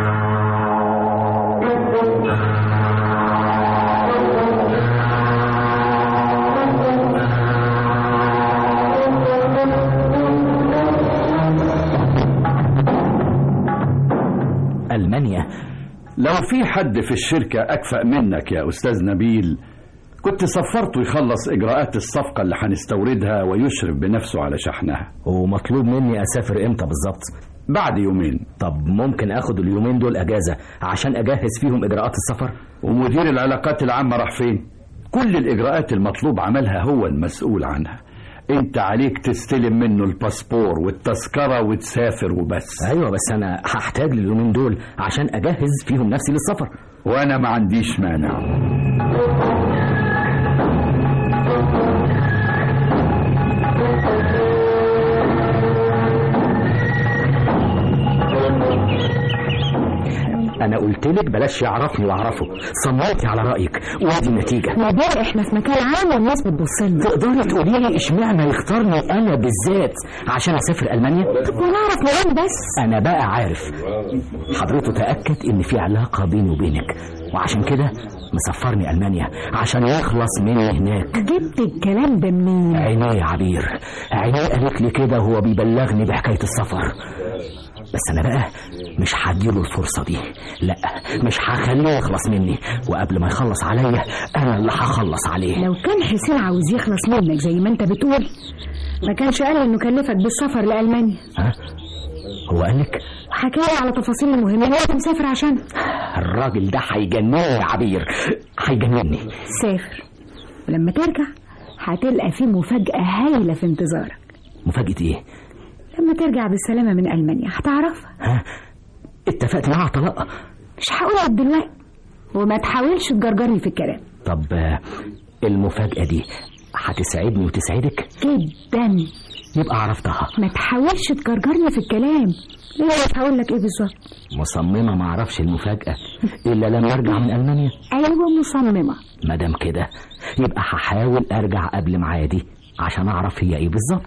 ألمانيا. لو في حد في الشركة أكفأ منك يا أستاذ نبيل كنت صفرته يخلص إجراءات الصفقة اللي هنستوردها ويشرف بنفسه على شحنها. ومطلوب مني أسافر إمتى بالظبط؟ بعد يومين. طب ممكن أخد اليومين دول أجازة عشان أجهز فيهم إجراءات السفر؟ ومدير العلاقات العامة راح فين؟ كل الإجراءات المطلوب عملها هو المسؤول عنها. انت عليك تستلم منه الباسبور والتذكرة وتسافر وبس. ايوه بس انا هحتاج لليومين دول عشان اجهز فيهم نفسي للسفر. وانا ما عنديش مانع. انا قلت لك بلاش يعرفني واعرفه، صممتي على رايك وادي النتيجه. يا بيه احنا في مكان عام والناس بتبص لنا. تقدري تقولي لي اشمعنى يختارني انا بالذات عشان اسافر المانيا؟ طب وانا اعرف منين بس؟ انا بقى عارف. حضرته تاكد ان في علاقه بيني وبينك، وعشان كده مسافرني المانيا عشان يخلص مني هناك. جبت الكلام ده منين؟ عينيه يا عبير، عينيه قالت لي كده وهو بيبلغني بحكايه السفر. بس انا بقى مش هديله الفرصه دي، لا مش هخليه يخلص مني، وقبل ما يخلص عليا انا اللي هخلص عليه. لو كان حسين عاوز يخلص منك زي ما انت بتقول ما كانش قال انه كلفك بالسفر لألمانيا. ها؟ هو قالك؟ حكالي على تفاصيل المهمة اللي انت مسافر عشان. الراجل ده هيجنني يا عبير، هيجنني. سافر ولما ترجع هتلقى فيه مفاجأة هايلة في انتظارك. مفاجأة ايه؟ لما ترجع بالسلامة من ألمانيا هتعرفها. ها؟ اتفقت معاها طلاق؟ مش هقولك دلوقتي وما تحاولش تجرجرني في الكلام. طب المفاجأة دي هتسعدني وتسعدك؟ جدا. يبقى عرفتها. ما تحاولش تجرجرني في الكلام. ليه مش هقول لك ايه بالظبط؟ مصممة ما اعرفش المفاجأة إلا لما ارجع من ألمانيا؟ ايوه مصممة. مادام كده يبقى هحاول ارجع قبل ميعادي عشان اعرف هي ايه بالظبط.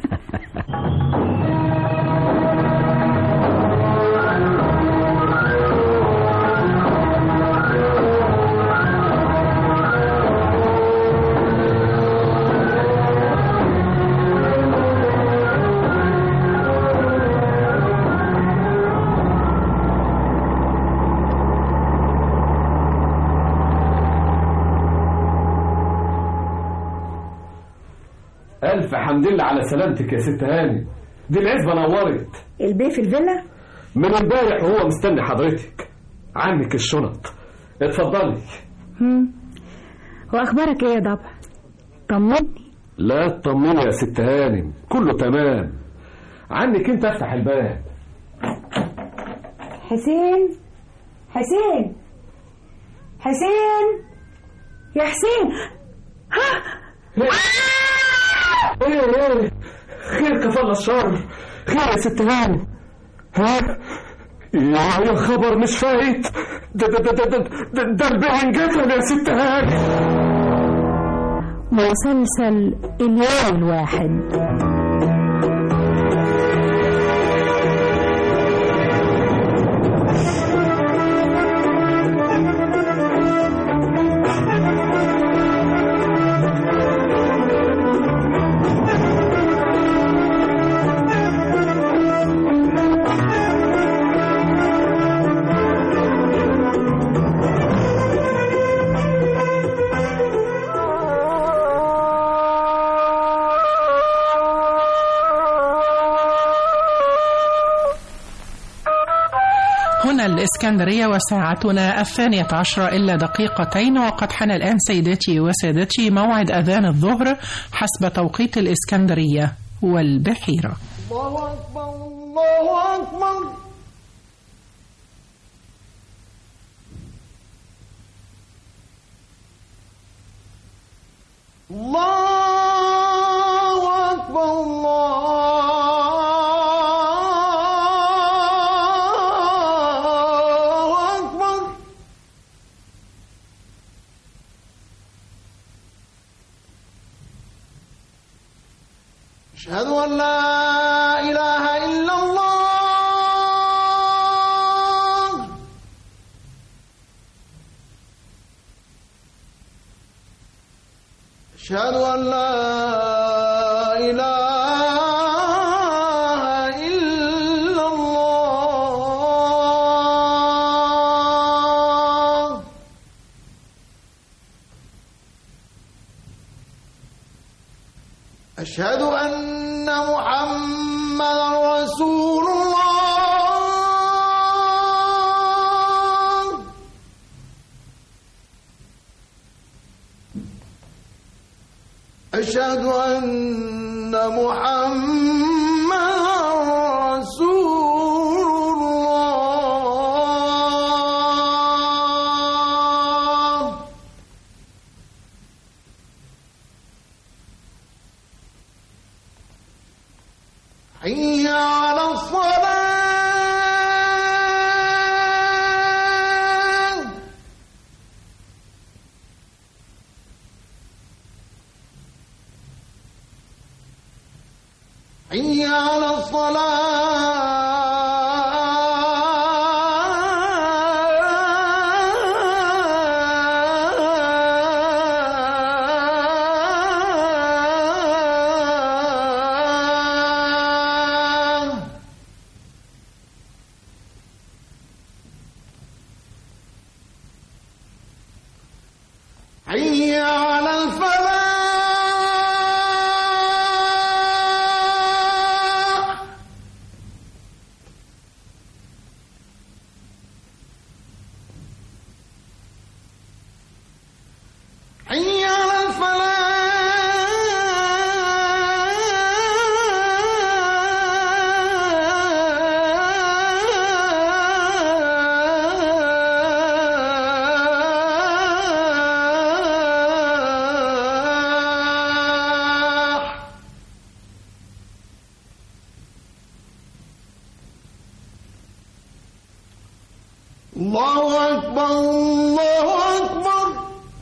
ألف حمد لله على سلامتك يا ست هاني، دي العزبة نورت. البيه في الفيلا؟ من امبارح وهو مستني حضرتك. عنك الشنط، اتفضلي. واخبارك ايه يا ضبع؟ طمني. لا تطمني يا ست هانم، كله تمام. عنك انت افتح الباب. حسين حسين حسين يا حسين. ها ايه خير كفالة الشر، خير يا ست هانم. ها يا خبر مش فايت، ده البيع انقتل يا ست هانم. مسلسل اليوم الواحد. هنا الإسكندرية وساعتنا 12 إلا دقيقتين، وقد حان الآن سيداتي وسادتي موعد أذان الظهر حسب توقيت الإسكندرية والبحيرة. الله أكبر الله أكبر. الله أكبر الله أكبر. أشهد أن لا إله إلا الله. أشهد أن لا إله إلا الله. أشهد أن محمدا رسول الله. أشهد أن محمدا رسول الله. حي على الصلاة. حي على الصلاة حي على الفلاح حي على الفلاح. الله أكبر الله أكبر.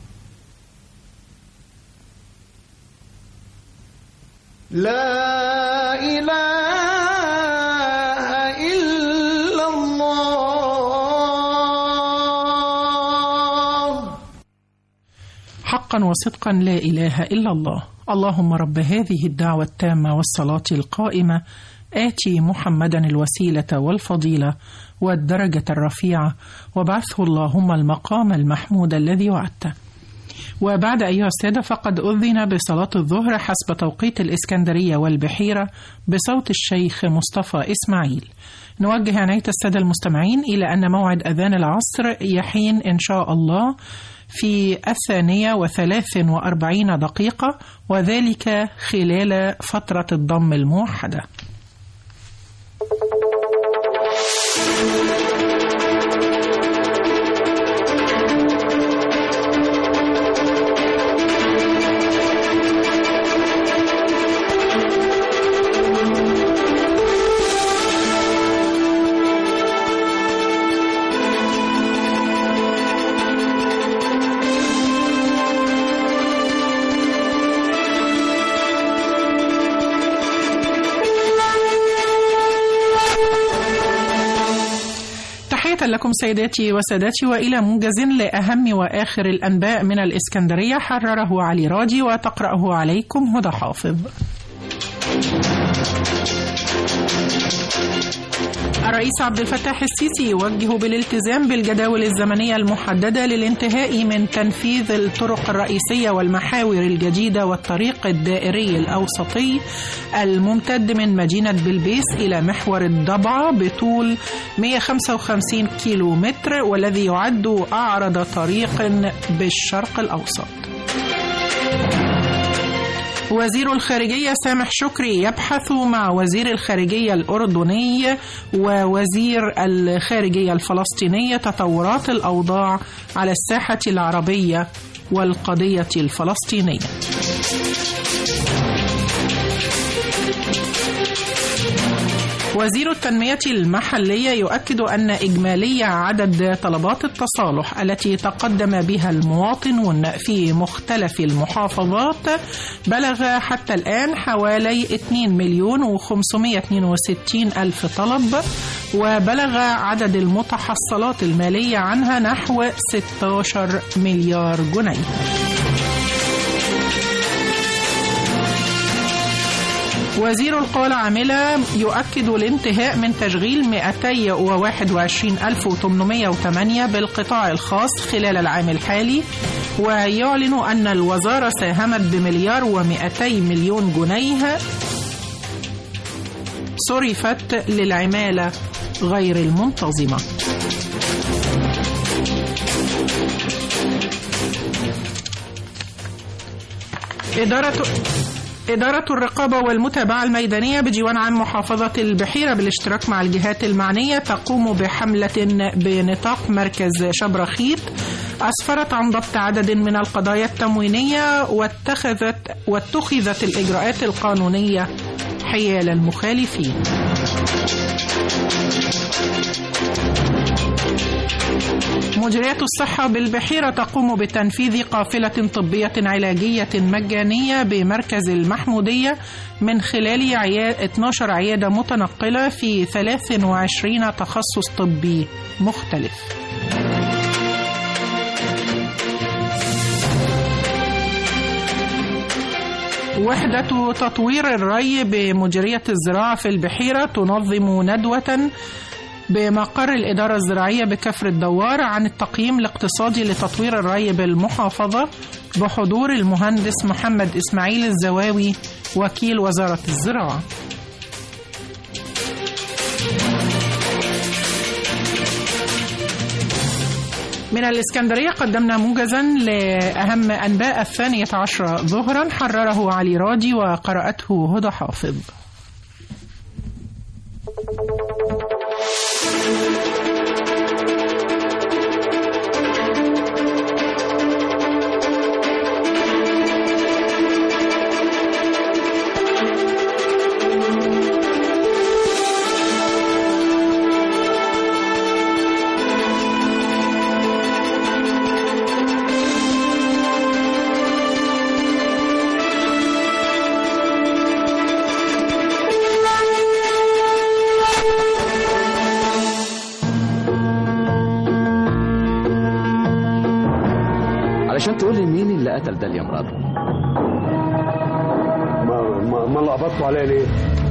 لا إله إلا الله. حقا وصدقا لا إله إلا الله. اللهم رب هذه الدعوة التامة والصلاة القائمة آتي محمدا الوسيلة والفضيلة والدرجة الرفيعة وابعثه اللهم المقام المحمود الذي وعدته. وبعد أيها السادة فقد أذن بصلاة الظهر حسب توقيت الإسكندرية والبحيرة بصوت الشيخ مصطفى إسماعيل. نوجه عناية السادة المستمعين إلى أن موعد أذان العصر يحين إن شاء الله في 42:43 وذلك خلال فترة الضم الموحدة. لكم سيداتي وسادتي وإلى موجز لأهم وآخر الأنباء من الإسكندرية حرره علي راجي وتقرأه عليكم هدى حافظ. الرئيس عبد الفتاح السيسي يوجه بالالتزام بالجداول الزمنية المحددة للانتهاء من تنفيذ الطرق الرئيسية والمحاور الجديدة والطريق الدائري الأوسطي الممتد من مدينة بلبيس إلى محور الضبعة بطول 155 كيلومتر والذي يعد أعرض طريق بالشرق الأوسط. وزير الخارجية سامح شكري يبحث مع وزير الخارجية الأردني ووزير الخارجية الفلسطينية تطورات الأوضاع على الساحة العربية والقضية الفلسطينية. وزير التنمية المحلية يؤكد أن إجمالي عدد طلبات التصالح التي تقدم بها المواطنون في مختلف المحافظات بلغ حتى الآن حوالي 2,562,000 طلب، وبلغ عدد المتحصلات المالية عنها نحو 16 مليار جنيه. وزير القوى العاملة يؤكد الانتهاء من تشغيل 221,808 بالقطاع الخاص خلال العام الحالي، ويعلن أن الوزارة ساهمت ب1,200,000,000 جنيه صرفت للعمالة غير المنتظمة. إدارة الرقابة والمتابعة الميدانية بديوان عام محافظة البحيرة بالاشتراك مع الجهات المعنية تقوم بحملة بنطاق مركز شبرخيت أسفرت عن ضبط عدد من القضايا التموينية واتخذت الإجراءات القانونية حيال المخالفين. مديرية الصحة بالبحيرة تقوم بتنفيذ قافلة طبية علاجية مجانية بمركز المحمودية من خلال 12 عيادة متنقلة في 23 تخصص طبي مختلف. وحدة تطوير الري بمديرية الزراعة في البحيرة تنظم ندوة بمقر الإدارة الزراعية بكفر الدوار عن التقييم الاقتصادي لتطوير الري بالمحافظة بحضور المهندس محمد إسماعيل الزواوي وكيل وزارة الزراعة. من الإسكندرية قدمنا موجزا لأهم أنباء 12 ظهرا حرره علي راضي وقرأته هدى حافظ. علشان تقول لي مين اللي قتل داليا مراته. ما لخبطتوا عليا ليه؟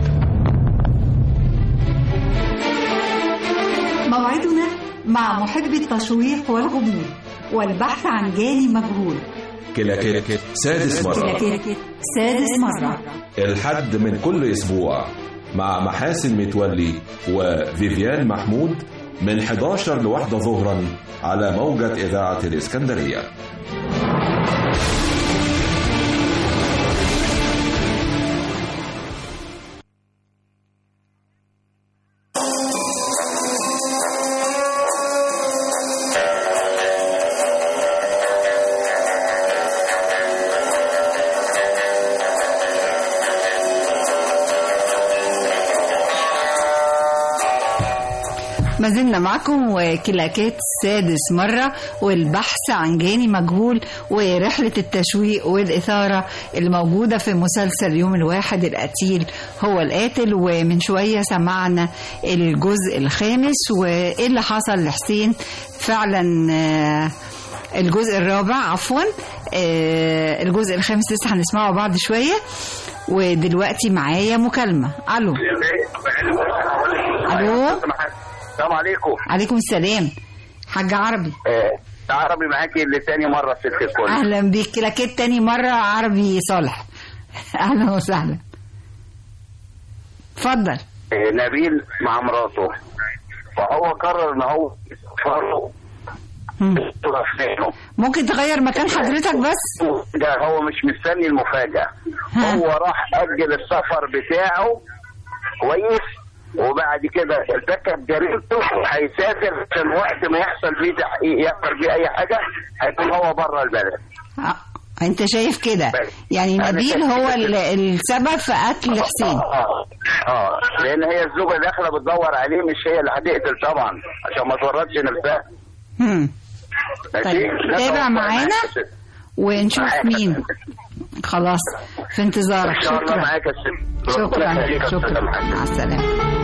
موعدنا مع محب التشويق والغموض والبحث عن جاني مجهول. كلاكيت سادس مرة. كلاكيت سادس مرة. الحد من كل أسبوع مع محاسن متولي وفيفيان محمود من 11 ل1 ظهرا على موجة إذاعة الإسكندرية. ما زلنا معكم وكلاكيت سادس مرة والبحث عن جاني مجهول ورحلة التشويق والإثارة الموجودة في مسلسل يوم الواحد. القتيل هو القاتل، ومن شوية سمعنا الجزء الخامس وإيه اللي حصل لحسين. فعلا الجزء الرابع عفوا الجزء الخامس لسه هنسمعه بعد شوية. ودلوقتي معايا مكالمة. ألو. السلام عليكم. عليكم السلام. حاج عربي. عربي معاكي اللي تاني مرة ست الكل. أهلا بيك. كلاكيت تاني مرة عربي صالح. أهلا وسهلا. اتفضل. نبيل مع مراته فهو قرر ان هو يسافر. ممكن تغير مكان حضرتك بس؟ ده هو مش مستني المفاجأة. هو راح أجل السفر بتاعه كويس، وبعد كده ارتكب جريمته هيسافر عشان وقت ما يحصل فيه تحقيق يحصل فيه اي حاجه هيكون هو بره البلد. انت شايف كده؟ يعني نبيل هو السبب في قتل حسين. لان هي الزوجه داخله بتدور عليه، مش هي اللي هتقتل طبعا عشان ما تورطش نفسها. طيب تابع معانا ونشوف مين. خلاص في انتظارك. شكرا. معاك يا ست. شكرا. مع السلامه.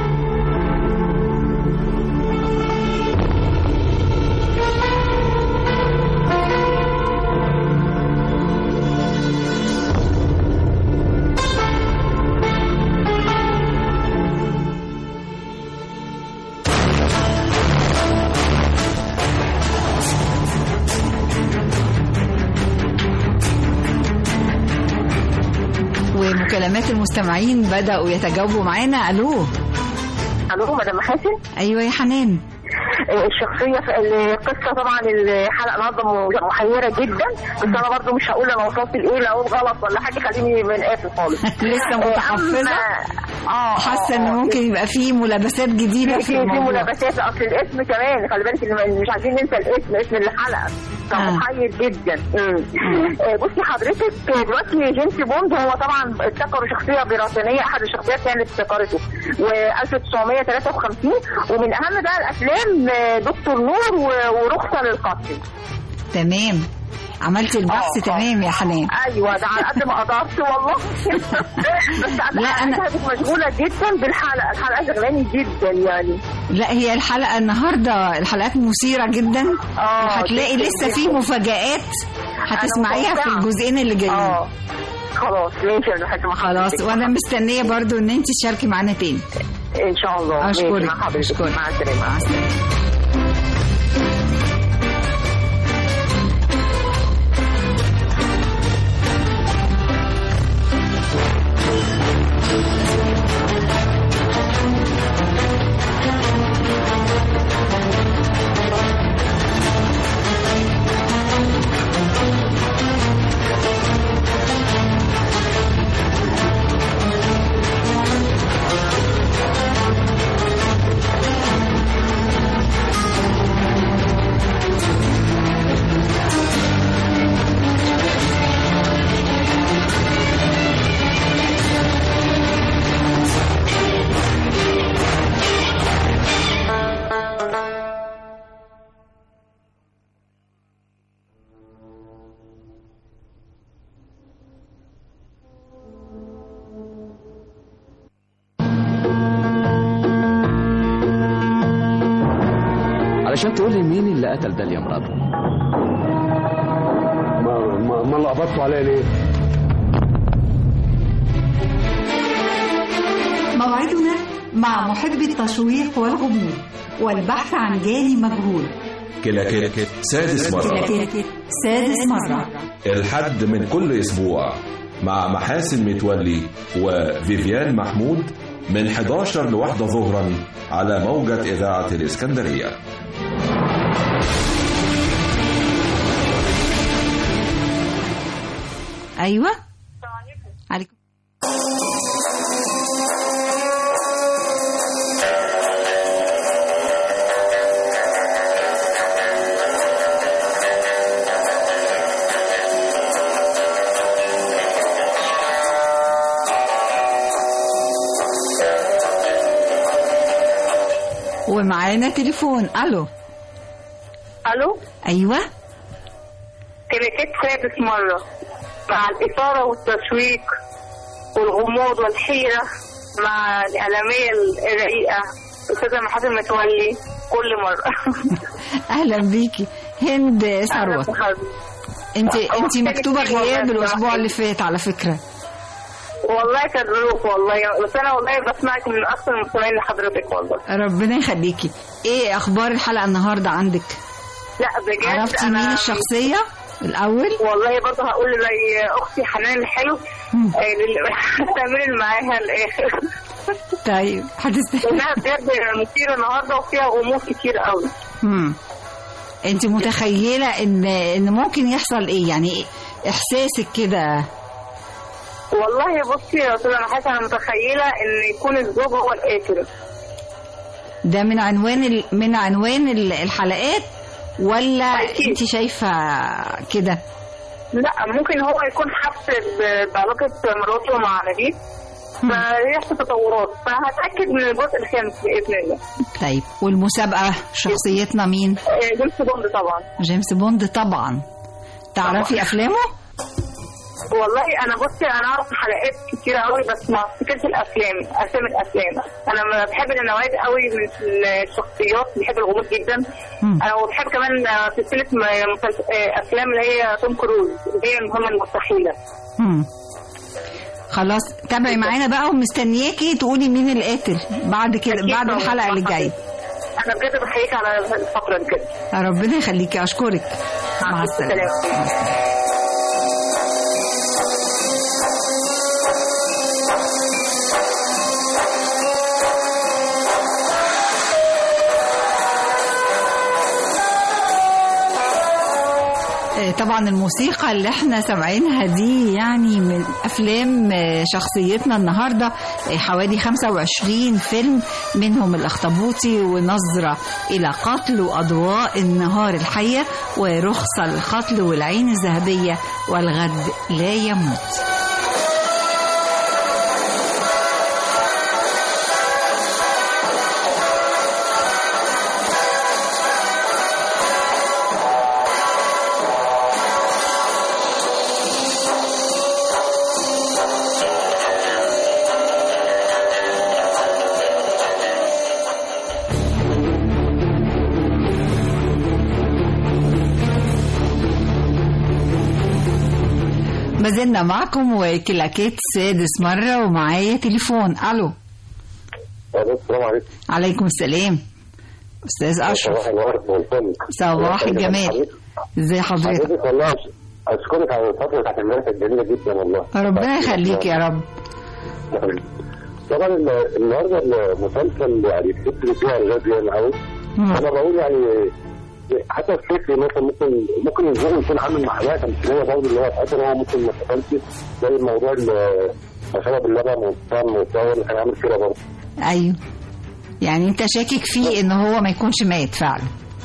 ومكالمات المستمعين بدأوا يتجاوبوا معانا. ألو مدام محاسن. أيوة يا حنان. الشخصية في القصة طبعا الحلقة النهارده محيرة جدا، بس أنا برضو مش هقول أنا وصلت لإيه، لو غلط ولا حاجة خليني من آخر خالص. لسه متحفظة. حاسه ان ممكن يبقى فيه ملابسات جديده في الموضوع. في ملابسات، اصل الاسم كمان خلي بالك مش عايزين ننسى اسم الحلقه محير جدا. بصي حضرتك دلوقتي جيمس بوند هو طبعا ابتكروا شخصيه بريطانيه، احد الشخصيات كانت ابتكرته و1953 ومن اهم بقى الافلام دكتور نور ورخصه للقتل. تمام، عملت البحث تمام يا حنان. ايوه ده على قد ما قدرت والله. بس لا انا مشغوله جدا بالحلقه، الحلقه شغلاني جدا يعني. لا هي الحلقه النهارده الحلقات مثيره جدا، وهتلاقي لسه في مفاجآت هتسمعيها في الجزئين اللي جايين. خلاص ماشي يا حاجه. خلاص وانا مستنيه برضو ان انت تشاركي معانا تاني ان شاء الله. اشكرك. مع السلامه. مع السلامه. علشان تقول لي مين اللي قتل ده يا مراته؟ ما لخبطتوا عليا ليه؟ موعدنا مع محب التشويق والغموض والبحث عن جاني مجهول. كلاكيت سادس مرة. كلاكيت سادس مرة، الحد من كل أسبوع مع محاسن متولي وفيفيان محمود من 11 لواحدة ظهرا على موجة إذاعة الإسكندرية. أيوة عليكم. ومعانا تليفون. الو. الو. ايوه. كلاكيت سادس مرة مع الإثارة والتشويق والغموض والحيرة مع الإعلامية الرقيقة أستاذة محاسن متولي كل مرة. أهلا بيكي هند ثروت. انت مكتوبة غياب الأسبوع اللي فات على فكرة. والله كانت ظروف والله، بس أنا والله بسمعك من أكثر المستمعين لحضرتك والله. ربنا يخليكي. إيه أخبار الحلقة النهاردة عندك؟ لا بجد عرفتي مين الشخصية الأول؟ والله برضه هقول زي أختي حنان الحلو هستعمل معاها الآخر. طيب هتستنى. إنها بجد مثيرة النهاردة وفيها غموض كتير قوي. أنت متخيلة إن ممكن يحصل إيه؟ يعني إحساسك كده؟ والله بصي يا أستاذة أنا متخيلة إن يكون الزوج هو القاتل. ده من عنوان الحلقات ولا انت شايفه كده؟ لا ممكن هو يكون حس بعلاقه مراته مع نبيل فيحصل تطورات، فهتاكد من الجزء الخامس باذن الله. طيب والمسابقه شخصيتنا مين؟ جيمس بوند طبعا. جيمس بوند طبعا. تعرفي طبعا. افلامه؟ والله انا بصي انا اعرف حلقات كتير قوي بس ما افتكرش اسامي الافلام. انا بحب النوعيات قوي من الشخصيات، بحب الغموض جدا. انا بحب كمان سلسله افلام اللي هي توم كروز اللي هي المهمه المستحيله. خلاص تابعي معانا بقى ومستنياكي تقولي مين القاتل بعد كده بعد الحلقه اللي جايه. انا بجد بحييك على الفقره دي كده. ربنا يخليكي. اشكرك. مع السلامه. طبعا الموسيقى اللي احنا سمعينها دي يعني من افلام شخصيتنا النهارده، حوالي 25 فيلم، منهم الاخطبوطي ونظرة الى قتل واضواء النهار الحية ورخصة القتل والعين الذهبية والغد لا يموت. ما زلنا معكم وكلاكيت سادس مرة ومعايا تليفون. ألو. السلام عليكم. عليكم السلام أستاذ أشرف. صباح الجمال. ازي حضرتك؟ والله أشكرك على الفترة بتاعت امبارح الجميلة جدا والله. ربنا يخليك يا رب. طبعا النهارده المسلسل يعني كتبت فيها رجال يعني قوي. أنا بقول يعني حتى الفكر مثلا ممكن الزوج يكون عامل محلات تمثيليه برضه اللي هو اتقتل، هو ممكن ما اتقتلش زي الموضوع اللي شرب اللبن والطعم والصور اللي كان عامل كده برضه. ايوه يعني انت شاكك فيه ان هو ما يكونش مات فعلا؟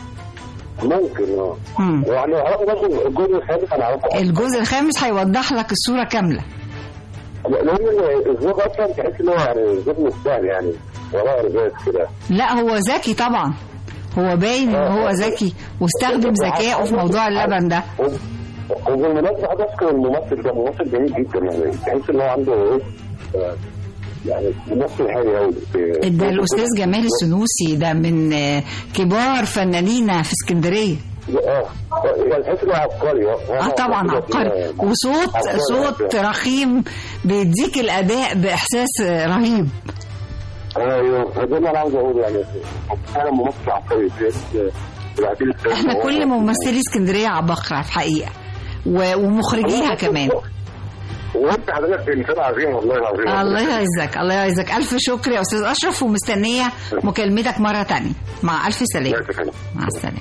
ممكن يعني برضه الجزء الخامس انا عارفه. الجزء الخامس هيوضح لك الصوره كامله. لان الزوج اصلا تحس ان هو يعني زوج مستاهل يعني وراه رجال كده. لا هو ذكي طبعا، هو باين ان هو ذكي واستخدم ذكائه في موضوع اللبن ده. وبالمناسبة حضرتك اذكر الممثل ده ممثل جميل جدا، يعني تحس ان هو عنده ايه يعني ممثل هايل قوي. ده الاستاذ جمال السنوسي، ده من كبار فنانين في اسكندريه. يعني تحس انه عبقري. طبعا عبقري، وصوت رخيم بيديك الاداء باحساس رهيب. ايوه ده اللي انا عاوز اقوله، يعني انا ممثل عبقري. احنا كل ممثلي اسكندريه عباقرة في حقيقه ومخرجيها كمان. وانت حضرتك انسان عظيم والله العظيم. الله يعزك الله يعزك. الف شكر يا استاذ اشرف، ومستنيه مكالمتك مره تانية. مع الف سلامه. مع السلامه.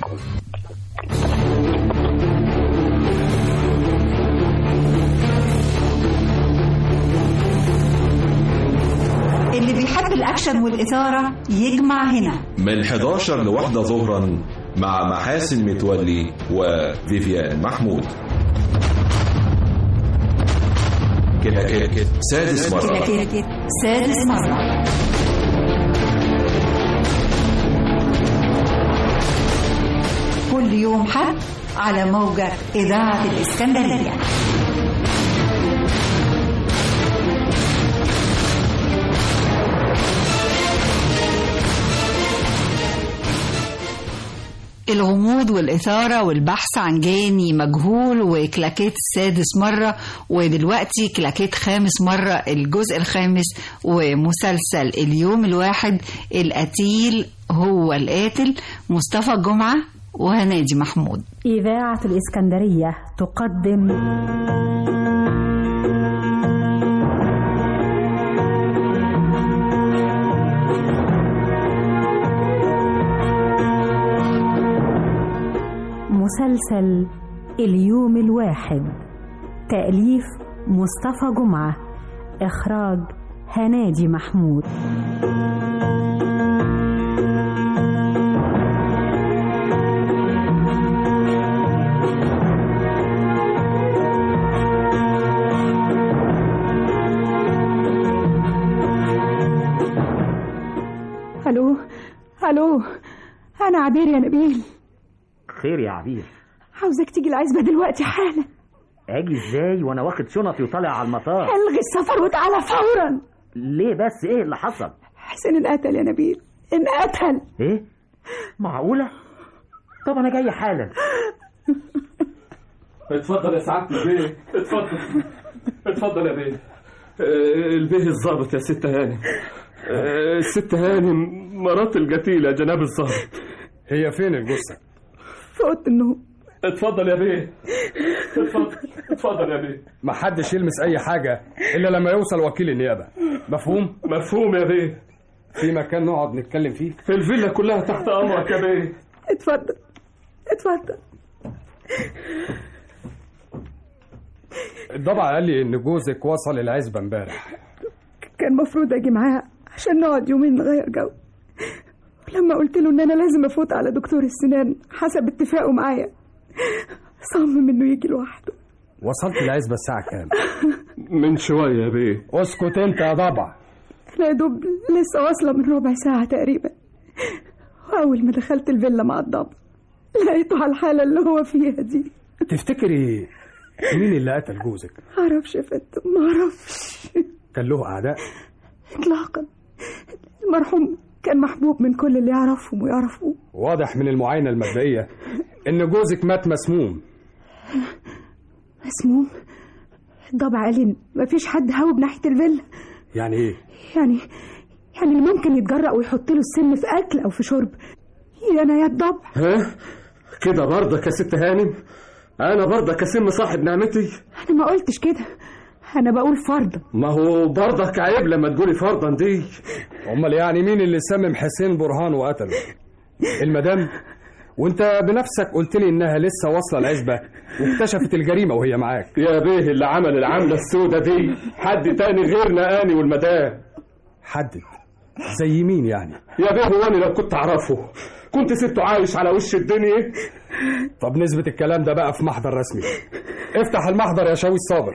اللي بيحب الأكشن والإثارة يجمع هنا من 11 ل1 ظهرا مع محاسن متولي وفيفيان محمود. كلاكيت سادس مرة. كلاكيت سادس مرة. كل يوم حد على موجة إذاعة الإسكندرية. الغموض والإثارة والبحث عن جاني مجهول، وكلاكيت سادس مرة، ودلوقتي كلاكيت خامس مرة الجزء الخامس، ومسلسل اليوم الواحد القتيل هو القاتل. مصطفى جمعة وهنادي محمود. إذاعة الإسكندرية تقدم مسلسل اليوم الواحد، تأليف مصطفى جمعة، إخراج هنادي محمود. الو انا عبير يا نبيل. خير يا عبير؟ عاوزك تيجي العزبة دلوقتي حالا. اجي ازاي وانا واخد شنطي وطالع على المطار؟ الغي السفر وتعالى فورا. ليه بس؟ ايه اللي حصل؟ حسين انقتل يا نبيل، انقتل. ايه؟ معقولة؟ طب انا جاي حالا. اتفضل يا سعادة البيه، اتفضل يا بيه. البيه الضابط يا ست هانم. الست هانم مرات القتيل يا جناب الضابط. هي فين الجثة؟ في اوضه النوم. اتفضل يا بيه، اتفضل يا بيه. ما حدش يلمس اي حاجة الا لما يوصل وكيل النيابة. مفهوم؟ مفهوم يا بيه. في مكان نقعد نتكلم فيه؟ الفيلا كلها تحت امرك يا بيه. اتفضل. الضبع قال لي ان جوزك وصل العزبة امبارح. كان المفروض اجي معاه عشان نقعد يومين نغير جو. لما قلت له ان انا لازم افوت على دكتور السنان حسب اتفاقه معايا صمم انه يجي لوحده. وصلت العزبة الساعة كام؟ من شوية يا بيه. اسكت انت يا ضبع. انا يا دوب لسه واصلة من ربع ساعة تقريبا، واول ما دخلت الفيلا مع الضبع لقيته على الحالة اللي هو فيها دي. تفتكري مين اللي قتل جوزك؟ معرفش يا فندم، معرفش. كان له اعداء؟ اطلاقا، المرحوم كان محبوب من كل اللي يعرفهم ويعرفوه. واضح من المعاينة المبدئية ان جوزك مات مسموم. مسموم؟ الضبع قال لي مفيش حد هاوب ناحية الفيلا. يعني ايه؟ يعني اللي ممكن يتجرأ ويحط له السم في اكل او في شرب يا انا يا الضبع. ها كده برضك يا ست هانم؟ انا برضك اسم صاحب نعمتي؟ انا ما قلتش كده، انا بقول فرضا. ما هو برضك عيب لما تقولي فرضا دي. امال يعني مين اللي سمم حسين برهان وقتله؟ المدام؟ وانت بنفسك قلت لي انها لسه واصله العزبه واكتشفت الجريمه وهي معاك. يا بيه اللي عمل العمله السودة دي حد تاني غيرنا اني والمدام. حدد زي مين يعني؟ يا بيه هو انا لو كنت اعرفه كنت سبته عايش على وش الدنيا. طب نثبت الكلام ده بقى في محضر رسمي. افتح المحضر يا شاوي صابر.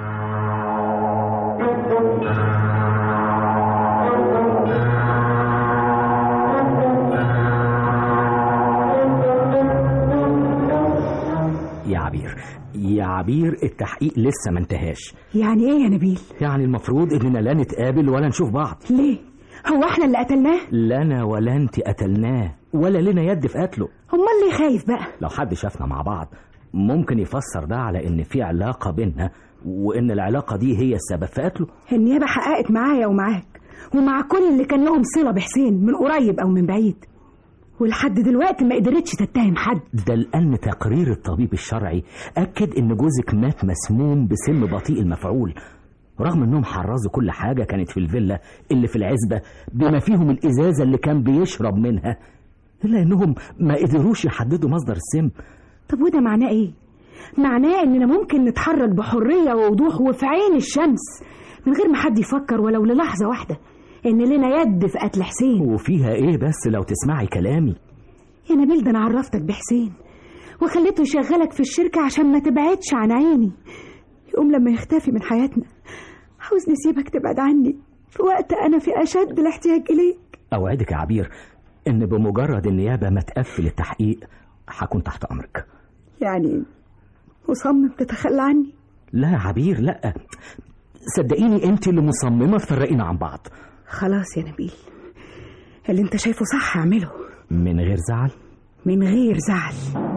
يا عبير التحقيق لسه ما انتهاش. يعني ايه يا نبيل؟ يعني المفروض اننا لا نتقابل ولا نشوف بعض. ليه؟ هو احنا اللي قتلناه؟ لا انا ولا انت قتلناه ولا لنا يد في قتله. امال ليه خايف بقى؟ لو حد شافنا مع بعض ممكن يفسر ده على ان في علاقة بيننا وان العلاقة دي هي السبب في قتله. النيابة حققت معايا ومعاك ومع كل اللي كان لهم صلة بحسين من قريب او من بعيد، ولحد دلوقتي ما قدرتش تتهم حد. ده لأن تقرير الطبيب الشرعي أكد إن جوزك مات مسموم بسم بطيء المفعول، رغم إنهم حرزوا كل حاجة كانت في الفيلا اللي في العزبة بما فيهم الإزازة اللي كان بيشرب منها، إلا إنهم ما قدروش يحددوا مصدر السم. طب وده معناه إيه؟ معناه إننا ممكن نتحرك بحرية ووضوح وفي عين الشمس من غير ما حد يفكر ولو للحظة واحدة إن لنا يد في قتل حسين. وفيها إيه بس لو تسمعي كلامي يا نبيل؟ ده أنا عرفتك بحسين وخليته يشغلك في الشركة عشان ما تبعدش عن عيني. يقوم لما يختفي من حياتنا عاوز نسيبك تبعد عني في وقت أنا في أشد الاحتياج إليك. أوعدك يا عبير إن بمجرد النيابة ما تقفل التحقيق هكون تحت أمرك. يعني مصمم تتخلى عني؟ لا يا عبير لا، صدقيني أنت اللي مصممة تفرقينا عن بعض. خلاص يا نبيل، اللي انت شايفه صح اعمله من غير زعل. من غير زعل.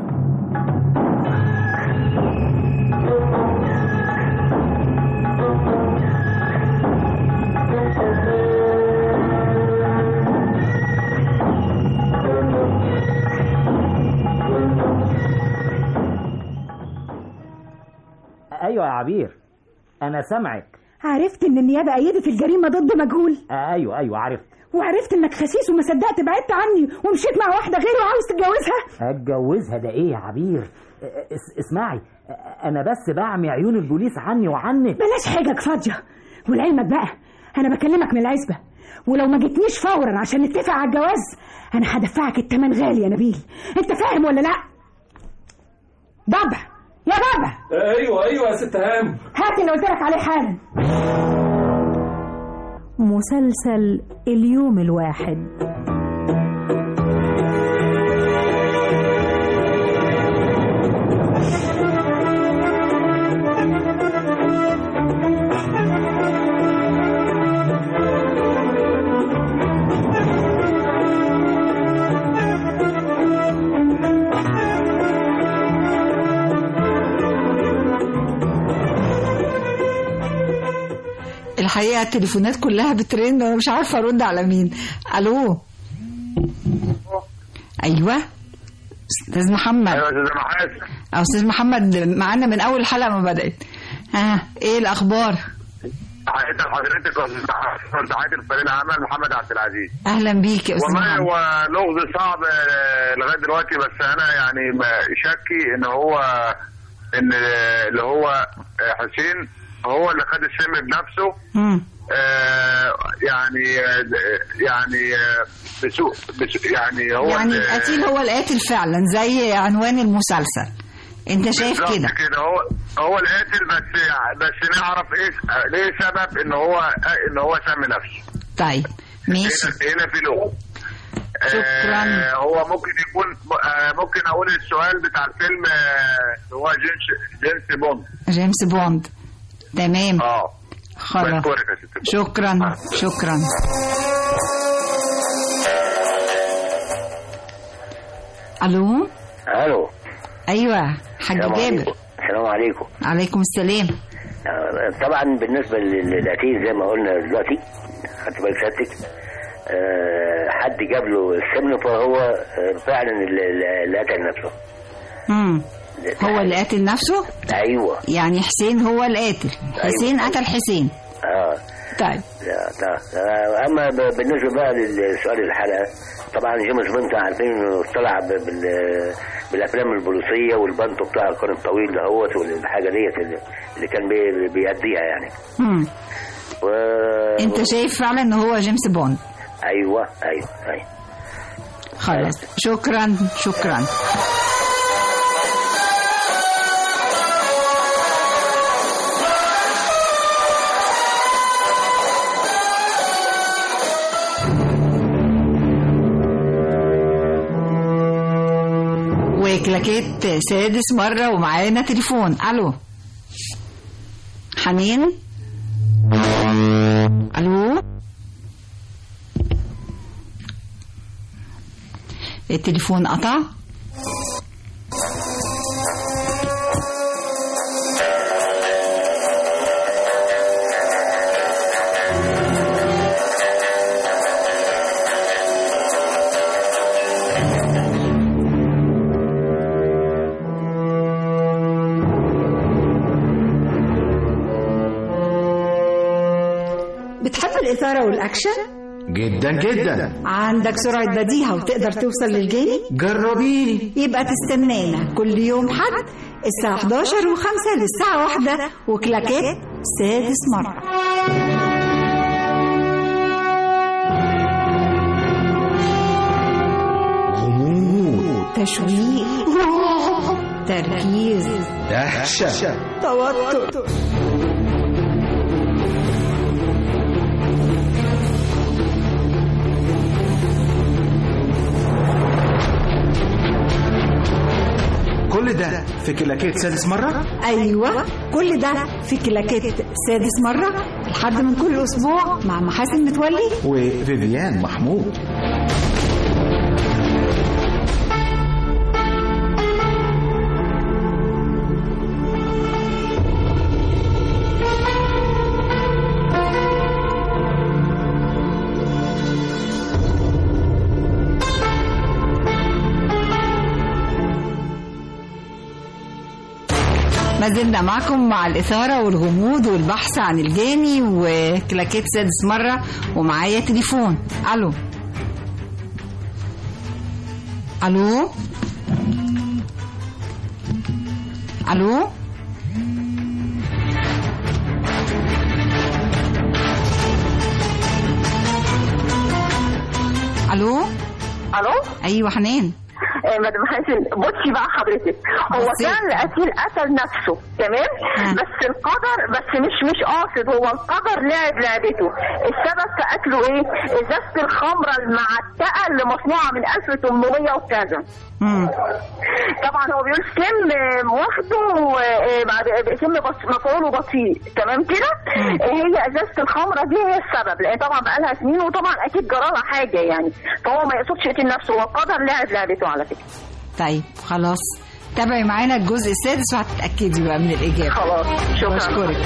ايوه يا عبير انا سامعك. عرفت ان النيابه ايدت الجريمه ضد مجهول؟ ايوه عرفت. وعرفت انك خسيس وما صدقت بعدت عني ومشيت مع واحده غيره وعاوز تتجوزها؟ اتجوزها ده ايه يا عبير؟ اسمعي انا بس بعمي عيون البوليس عني وعنك. بلاش حجج فاضيه، ولعلمك بقى انا بكلمك من العزبه، ولو ما جيتنيش فورا عشان نتفق على الجواز انا هدفعك التمن غالي يا نبيل. انت فاهم ولا لا؟ بابا يا بابا. ايوه يا ست هام. هات اللي قلت لك عليه حالا. مسلسل اليوم الواحد. الحقيقة التليفونات كلها بترن وانا مش عارفة ارد على مين. الو. ايوه استاذ محمد. ايوه استاذ محمد. استاذ محمد معانا من اول الحلقة ما بدأت. ايه الاخبار؟ حضرتك كنت عادل فريق العمل محمد عبد العزيز. اهلا بيك يا استاذ والله محمد. هو لغز صعب لغايه دلوقتي، بس انا يعني شكي ان هو ان اللي هو حسين هو اللي خد السم بنفسه. يعني هو يعني القتيل هو القاتل فعلا زي عنوان المسلسل. انت شايف كده؟ هو القاتل، بس نعرف ليه سبب ان هو سم نفسه. طيب ماشي. هنا في لغة. شكرا. هو ممكن يكون ممكن اقول السؤال بتاع الفيلم هو جيمس بوند. جيمس بوند. تمام. خلاص. شكرا. شكرا. الو. الو. ايوه حاج جابر. السلام عليكم. عليكم السلام. طبعا بالنسبه للقتيل زي ما قلنا دلوقتي، خدت بالك سيادتك، حد جاب له السم فهو فعلا اللي قتل نفسه. هو اللي قتل نفسه؟ ايوه. يعني حسين هو القاتل. حسين قتل حسين. طيب. اما بالنسبه بقى للسؤال الحلقه، طبعا جيمس بوند عارفين انه طلع بالافلام البوليسيه والبانتو بتاع كان الطويل دهوت والحاجه ديت اللي كان بيأديها يعني. انت شايف فعلا ان هو جيمس بوند؟ ايوه. خلاص. شكرا. وكلاكيت سادس مرة ومعانا تليفون. الو حنين. الو. التليفون قطع. بتحب الإثارة والأكشن؟ جدا جدا. عندك سرعة بديهة وتقدر توصل للجاني؟ جربيني. يبقى تستنانا كل يوم حد الساعة 11:05 للساعة 1 وكلاكيت سادس مرة. غموض، تشويق، تركيز، دهشة، توتر. كل ده في كلاكيت سادس مرة؟ أيوة، كل ده في كلاكيت سادس مرة لحد من كل أسبوع مع محاسن متولي وفيفيان محمود. ما زلنا معكم مع الإثارة والغموض والبحث عن الجاني وكلاكيت سادس مرة ومعايا تليفون. ألو. ألو. ألو. ألو. ألو. أيوة حنان. مدام حسن بصي بقى حضرتك، هو كان القتيل قتل نفسه تمام، بس القدر مش قاصد، هو القدر لعب لعبته. السبب في قتله ايه؟ ازازه الخمره المعتقه اللي مصنوعه من 1800 وكذا. طبعا هو بيقول سم واخده بعد سم مفعوله بطيء تمام كده. هي ازازه الخمره دي هي السبب، لان طبعا بقى لها سنين وطبعا اكيد جرالها حاجه يعني، فهو ما يقصدش يقتل نفسه، هو القدر لعب لعبته على فكره. طيب خلاص، تابعي معانا الجزء السادس وهتتأكدي بقى من الإجابة. خلاص شكرا. بشكرك.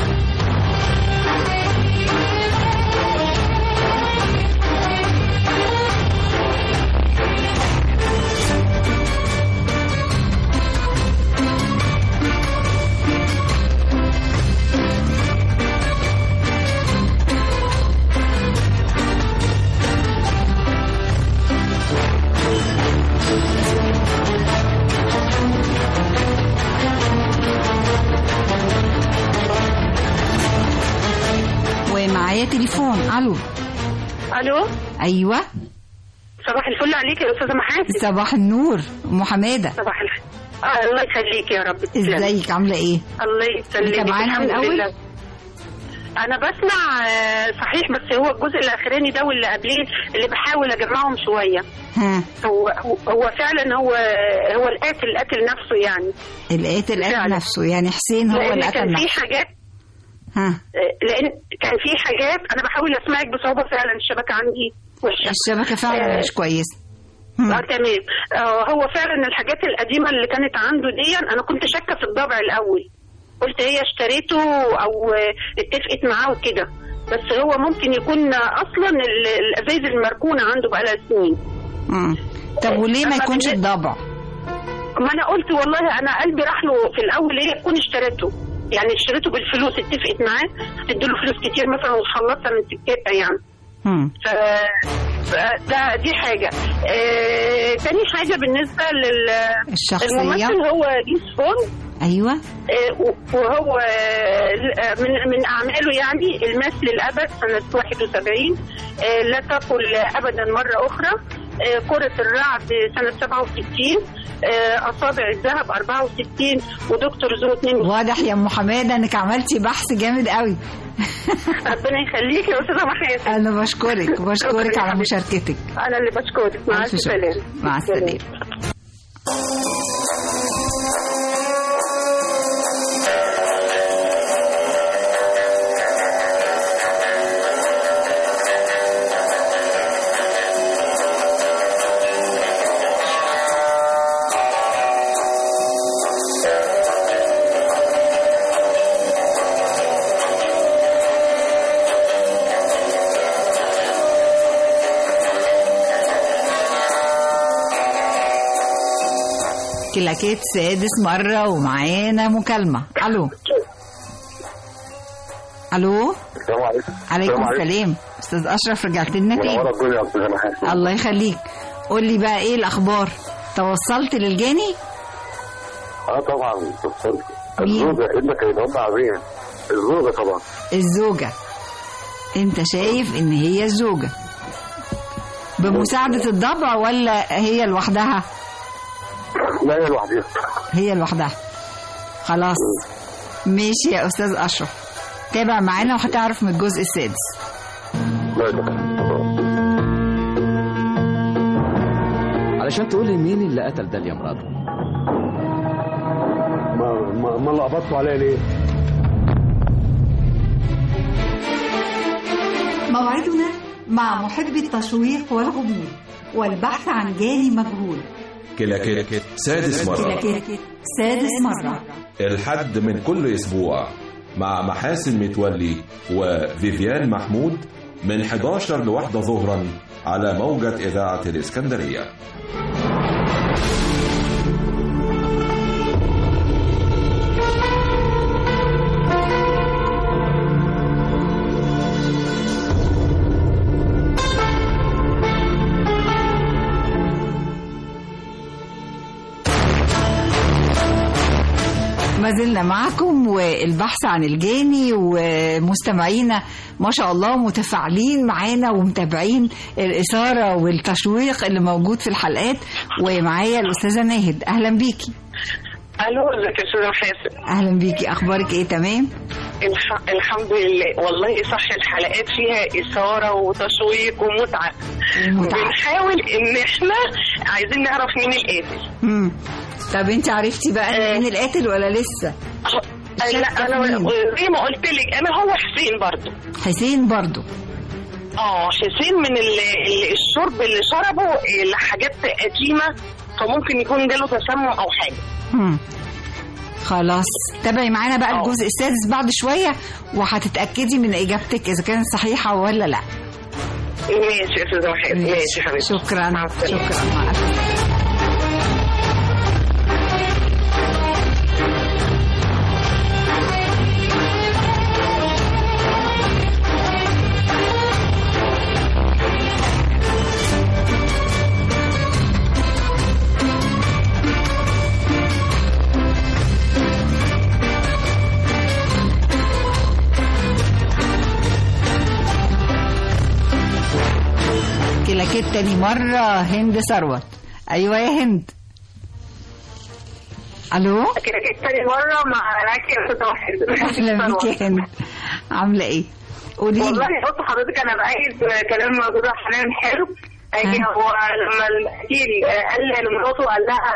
معايا تليفون. الو. الو. ايوه. صباح الفل عليك يا استاذه محاسن. صباح النور ام حماده. صباح الخير. الله يخليك يا رب. ازيك عامله ايه؟ الله يسلمك. انت معانا من الاول؟ انا بسمع صحيح، بس هو الجزء الاخراني ده واللي قبليه اللي بحاول اجمعهم شويه. هو فعلا هو القاتل نفسه يعني. القاتل نفسه يعني حسين هو اللي قتل نفسه. كان في حاجات لان كان في حاجات انا بحاول اسمعك بصعوبه، فعلا الشبكه عندي وحشه. الشبكه فعلا مش كويسه. تمام. هو فعلا الحاجات القديمه اللي كانت عنده دي انا كنت شاكه في الضبع الاول، قلت هي اشتريته او اتفقت معاه وكده، بس هو ممكن يكون اصلا الازايز المركونه عنده بقالها سنين. طب وليه ما يكونش الضبع؟ ما انا قلت والله انا قلبي راح له في الاول هي تكون اشتريته، يعني اشتريته بالفلوس، اتفقت معاه تديله فلوس كتير مثلا وتخلصها من سكتها يعني. دي حاجة. تاني حاجة بالنسبة للشخصية، الممثل هو جيس فون. أيوة. وهو من أعماله يعني المثل الأبد سنة 71، لا تقل أبدا مرة أخرى، كرة الرعد سنة 67، أصابع الذهب 64، ودكتور زو 62. واضح يا أم حمادة إنك عملتي بحث جامد قوي. ربنا يخليك يا أستاذة محاسن. أنا بشكرك على مشاركتك. أنا اللي بشكرك. مع السلامة. مع السلامة. كلاكيت سادس مرة ومعانا مكالمة. الو. الو. السلام عليكم. عليكم السلام. استاذ اشرف رجعت لنا تاني. الله يخليك. قول لي بقى ايه الاخبار؟ توصلت للجاني؟ طبعا توصلت. الزوجة ابنك هيتوضع عليها. الزوجة طبعا. الزوجة. انت شايف ان هي الزوجة بمساعدة الضبع ولا هي لوحدها؟ لا هي لوحدها. هي لوحدها. خلاص ماشي يا استاذ اشرف، تابع معانا وهتعرف من الجزء السادس. علشان تقول لي مين اللي قتل ده يا مراد؟ ما لقبطتوا عليا ليه؟ موعدنا مع محبي التشويق والغموض والبحث عن جاني مجهول. كلاكيت سادس مرة. كلاكيت سادس مرة. الحد من كل أسبوع مع محاسن متولي وفيفيان محمود من 11 لواحدة ظهرا على موجة إذاعة الإسكندرية. ما زلنا معكم والبحث عن الجاني، ومستمعينا ما شاء الله متفاعلين معانا ومتابعين الإثارة والتشويق اللي موجود في الحلقات. ومعايا الأستاذة ناهد. أهلا بيكي. ألو، ازيك يا أستاذة محاسن؟ أهلا بيكي، أخبارك إيه؟ تمام؟ الحمد لله. والله صح، الحلقات فيها إثارة وتشويق ومتعة. بنحاول إن إحنا عايزين نعرف مين القاتل. طب انت عرفتي بقى مين القاتل ولا لسه؟ لا انا زي ما قلت لك انا هو حسين برضو. حسين برضو. حسين من الشرب اللي شربه لحاجات قديمه، فممكن يكون جاله تسمم او حاجه. خلاص تابعي معانا بقى الجزء السادس بعد شويه وهتتاكدي من اجابتك اذا كانت صحيحه ولا لا. ماشي يا استاذه محاسن. ماشي حبيبتي. شكرا. مع السلامه. كلاكيت تاني مرة هند ثروت. أيوة يا هند. ألو. كلاكيت تاني مرة معاكي يا أستاذة واحد. أهلا بيك يا هند، عاملة إيه؟ قولي لي. والله بص حضرتك أنا بأيد كلام موجودة حنان حلو. هو لما الوكيل قال لمراته قال لها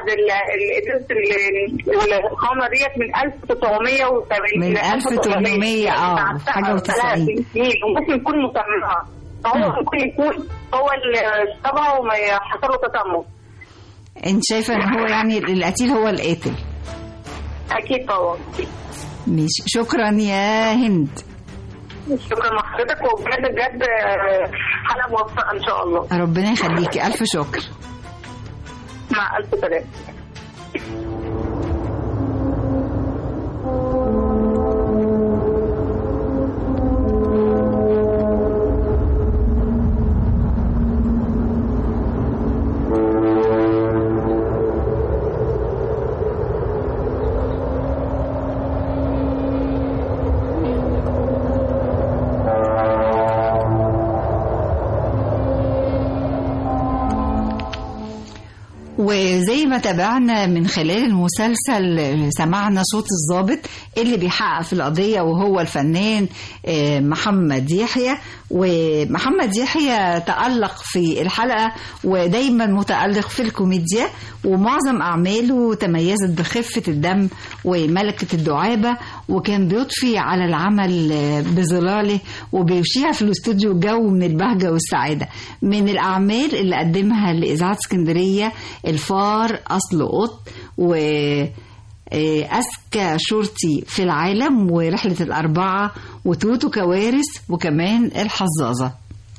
الخامة ديت من 1970 من 1800 حاجة و90 وممكن يكون مسمعها، فهو ممكن يكون هو اللي اشتبه وما حصل له تسمم. انت شايفة ان هو يعني القتيل هو القاتل؟ اكيد طبعا. ماشي، شكرا يا هند. شكرا لحضرتك، وبجد بجد حلقة موفقة ان شاء الله. ربنا يخليكي، الف شكر. مع الف سلامة. وزي ما تابعنا من خلال المسلسل سمعنا صوت الضابط اللي بيحقق في القضية وهو الفنان محمد يحيى. ومحمد يحيى تألق في الحلقة ودايما متألق في الكوميديا، ومعظم أعماله تميزت بخفة الدم وملكة الدعابة، وكان بيضفي على العمل بظلاله وبيشيع في الاستوديو جو من البهجة والسعادة. من الأعمال اللي قدمها لإذاعة اسكندرية الفار أصل قط، وأذكى شرطي في العالم، ورحلة الأربعة، وتوتو كوارث، وكمان الحظاظة.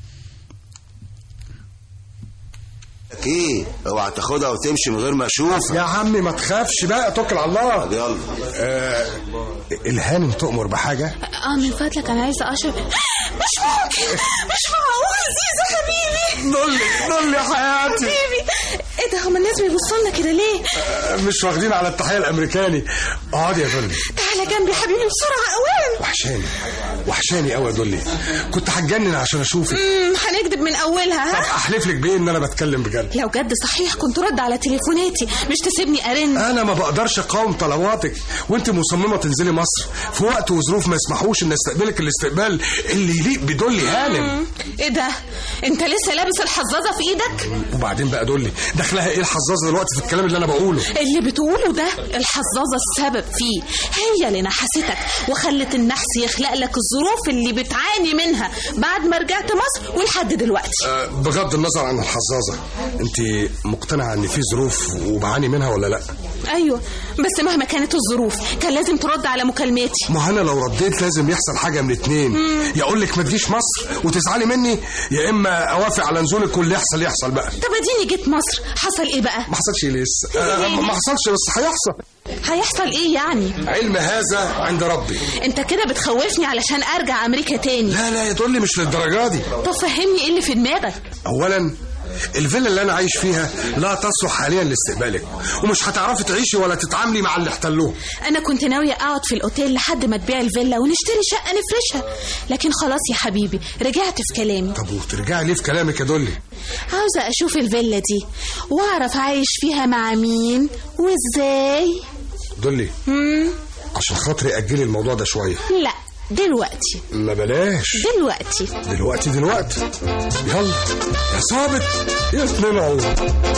ايه اوعى تاخدها وتمشي من غير ما اشوفك يا عمي. ما تخافش بقى، توكل على الله. يلا. الهانم تؤمر بحاجه؟ من فضلك انا عايزه اشرب. مش ممكن، مش معقول زيزو حبيبي. ضل يا حياتي حبيبي. ايه ده، هما الناس بيبصوا لنا كده ليه؟ مش واخدين على التحيه الامريكاني. اقعدي يا دولي. تعالى جنبي حبيبي بسرعه اوان. وحشاني قوي يا دولي، كنت هتجنن عشان اشوفك. هنكذب من اولها. طب احلف لك بايه ان انا بتكلم بجد. لو جد صحيح كنت رد على تليفوناتي، مش تسيبني ارن. انا ما بقدرش اقاوم طلباتك، وانت مصممه تنزلي مصر في وقت وظروف ما يسمحوش ان استقبلك الاستقبال اللي يليق بدولي هانم. ايه ده، انت لسه لابس الحظاظه في ايدك؟ وبعدين بقى دولي دخلها ايه الحظاظه دلوقتي في الكلام اللي انا بقوله؟ اللي بتقوله ده الحظاظه السبب فيه، هي اللي نحستك وخلت النحس يخلق لك الظروف اللي بتعاني منها بعد ما رجعت مصر ولحد دلوقتي. بغض النظر عن الحظاظه، انت مقتنعه ان في ظروف وبعاني منها ولا لا؟ ايوه، بس مهما كانت الظروف كان لازم ترد على مكالماتي. ما انا لو رديت لازم يحصل حاجه من اتنين، يا اقول لك ما تجيش مصر وتزعلي مني، يا اما اوافق على نزولك واللي يحصل بقى. طب اديني جيت مصر، حصل ايه بقى؟ ما حصلش لسه. ما حصلش بس هيحصل ايه يعني؟ علم هذا عند ربي. انت كده بتخوفني علشان ارجع امريكا تاني. لا يا تقولي مش للدرجه دي. طب فهمني ايه اللي في دماغك. اولا الفيلا اللي انا عايش فيها لا تصلح حاليا لاستقبالك، ومش هتعرفي تعيشي ولا تتعاملي مع اللي احتلوه. انا كنت ناويه اقعد في الاوتيل لحد ما تبيع الفيلا ونشتري شقه نفرشها، لكن خلاص يا حبيبي رجعت في كلامي. طب وترجعي ليه في كلامك يا دولي؟ عاوزه اشوف الفيلا دي واعرف عايش فيها مع مين وازاي. دولي عشان خاطري اجلي الموضوع ده شويه. لا دلوقتي. ما بلاش دلوقتي. يلا يا صابت يا اتنين عود.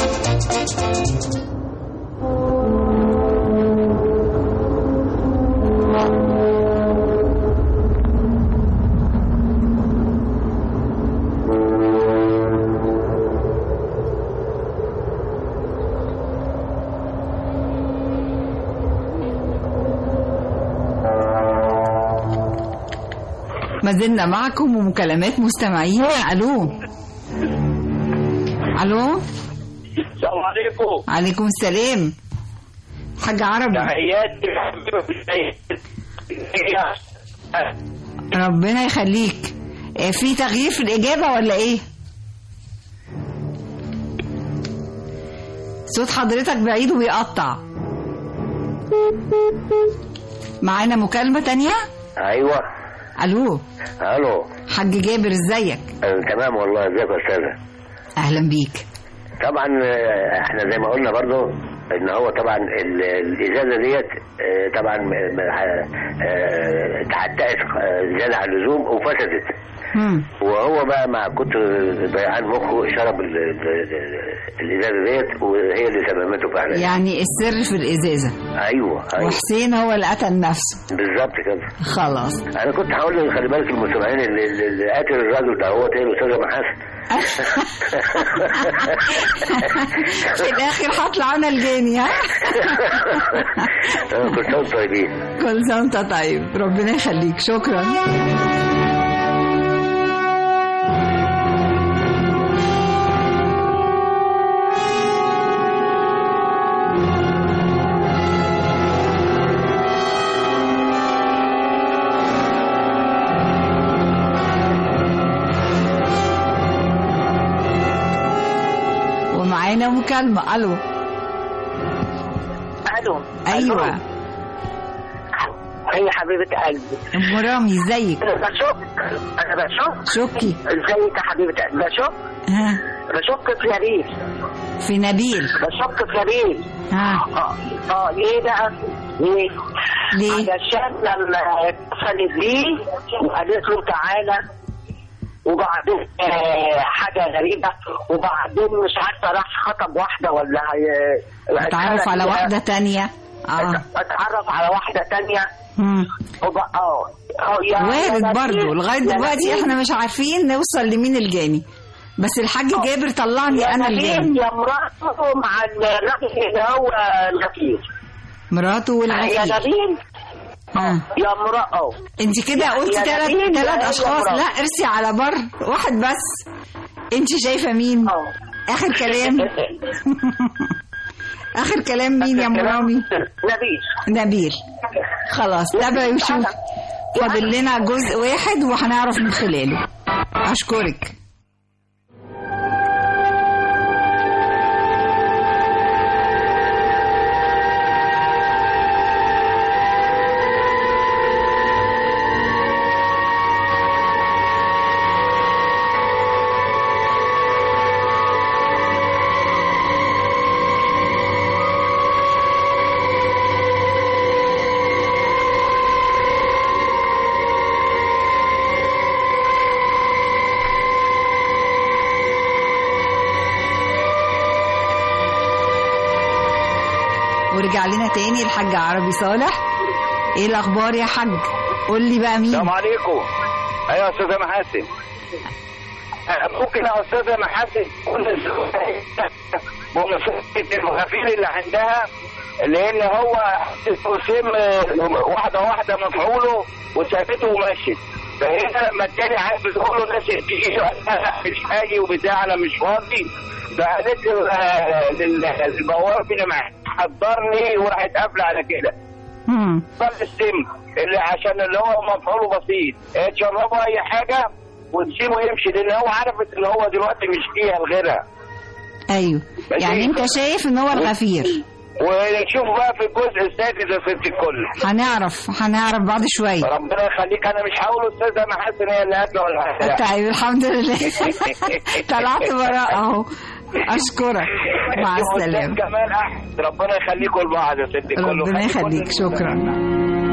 ما زلنا معكم ومكالمات مستمعين. الو. السلام عليكم. عليكم السلام. حاج عربي. تحياتي ربنا يخليك. في تغيير في الإجابة ولا إيه؟ صوت حضرتك بعيد وبيقطع. معانا مكالمة تانية؟ ايوه. الو. الو. حاج جابر ازيك؟ تمام والله. ازيك يا استاذه؟ اهلا بيك. طبعا احنا زي ما قلنا برضو ان هو طبعا الازازه ديت طبعا اتعتقت زياده عن اللزوم وفسدت. وهو بقى مع كتر ضيعان مخه شرب الازازه ديت وهي اللي سببته فعلا. يعني السر في الازازه. ايوه. وحسين هو اللي قتل نفسه. بالظبط كده. خلاص. انا كنت هقول خلي بالك المستمعين اللي قاتل الراجل ده هو تاني الاستاذه محاسن. في الاخر هطلع انا الجاني. ها. كل سنه وانتم طيبين. كل سنه وانت طيب، ربنا يخليك. شكرا. معانا مكالمة. الو. ايوه. هي حبيبة قلبي ام رامي، ازيك؟ انا بشك شكي. ازيك يا حبيبة قلبي؟ بشك في نبيل. في نبيل؟ بشك في نبيل. ليه بقى؟ ليه؟ علشان لما اتصلت بيه وقالت له تعالى وبعدين حاجة غريبة وبعدين مش عارفة راح خطب واحدة ولا اتعرف على واحدة تانية. اتعرف على واحدة تانية. وارد برضو لغاية دلوقتي احنا مش عارفين نوصل لمين الجاني، بس الحاج جابر طلعني انا الجاني. يا مراته مع الراجل اللي هو الغفير. مراته والغفير. يا نبيل. يا امرأة. انت كده قلتي ثلاث اشخاص. لا ارسي على بر واحد بس. انت شايفة مين؟ اخر كلام. اخر كلام مين يا مرامي؟ نبيل. خلاص تابعي وشوف. فاضل لنا جزء واحد وهنعرف من خلاله. اشكرك. ورجع لنا تاني الحاج عربي صالح. ايه الاخبار يا حاج؟ قول لي بقى مين. السلام عليكم. ايوه يا استاذه محاسن. ممكن يا استاذه محاسن كل بمناسبه الغفير اللي عندها، لان هو سم واحده مفعوله وسابته ومشت، فهنا لما التاني عايز بتقول له ناس تيجي مش هاجي وبتاع انا مش فاضي، فقالت للبواب اللي معايا حضرني وراحت قافله على كده. طلع السم اللي عشان اللي هو مفعوله بسيط، تشربوا اي حاجه وتسيبه يمشي، لان هو عرفت ان هو دلوقتي مش فيها لغيرها. ايوه يعني انت شايف ان هو الغفير. ونشوف بقى في الجزء السادس يا ست الكل. هنعرف بعد شويه. ربنا يخليك. انا مش هقول استاذه محاسن هي اللي قاتله ولا حاجه. طيب الحمد لله. طلعت براء اهو. اشكرك. مع السلامه. كمان احمد ربنا يخليكم لبعض يا ست الكل. ربنا يخليك. شكرا.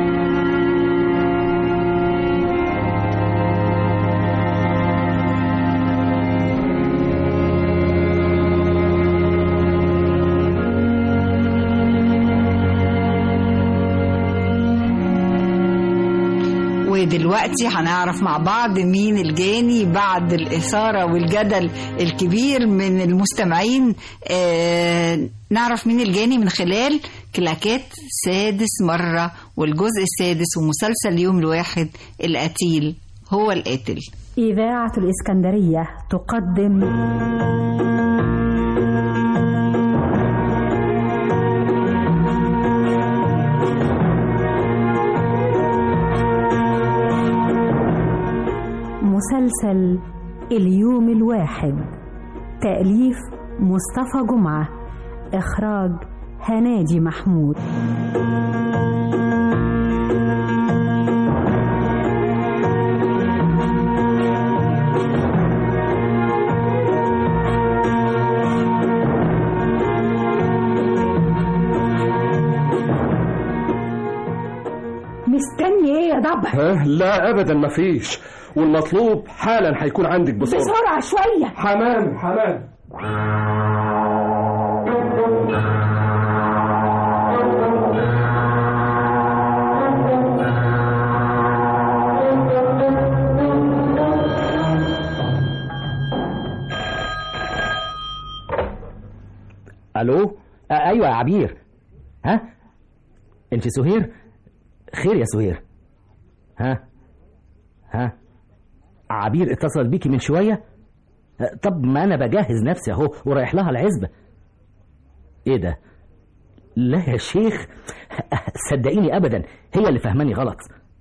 ودلوقتي هنعرف مع بعض مين الجاني بعد الإثارة والجدل الكبير من المستمعين. نعرف مين الجاني من خلال كلاكات سادس مرة والجزء السادس ومسلسل يوم الواحد القتيل هو القاتل. إذاعة الإسكندرية تقدم مسلسل اليوم الواحد، تأليف مصطفى جمعة، إخراج هنادي محمود. مستني ايه يا ضبع؟ لا ابدا مفيش، والمطلوب حالا هيكون عندك بسرعة شوية. حمام الو. ايوه يا عبير. ها انت سهير؟ خير يا سهير. ها عبير اتصل بيكي من شويه؟ طب ما انا بجهز نفسي اهو ورايح لها العزبه. ايه ده؟ لا يا شيخ صدقيني ابدا، هي اللي فهماني غلط.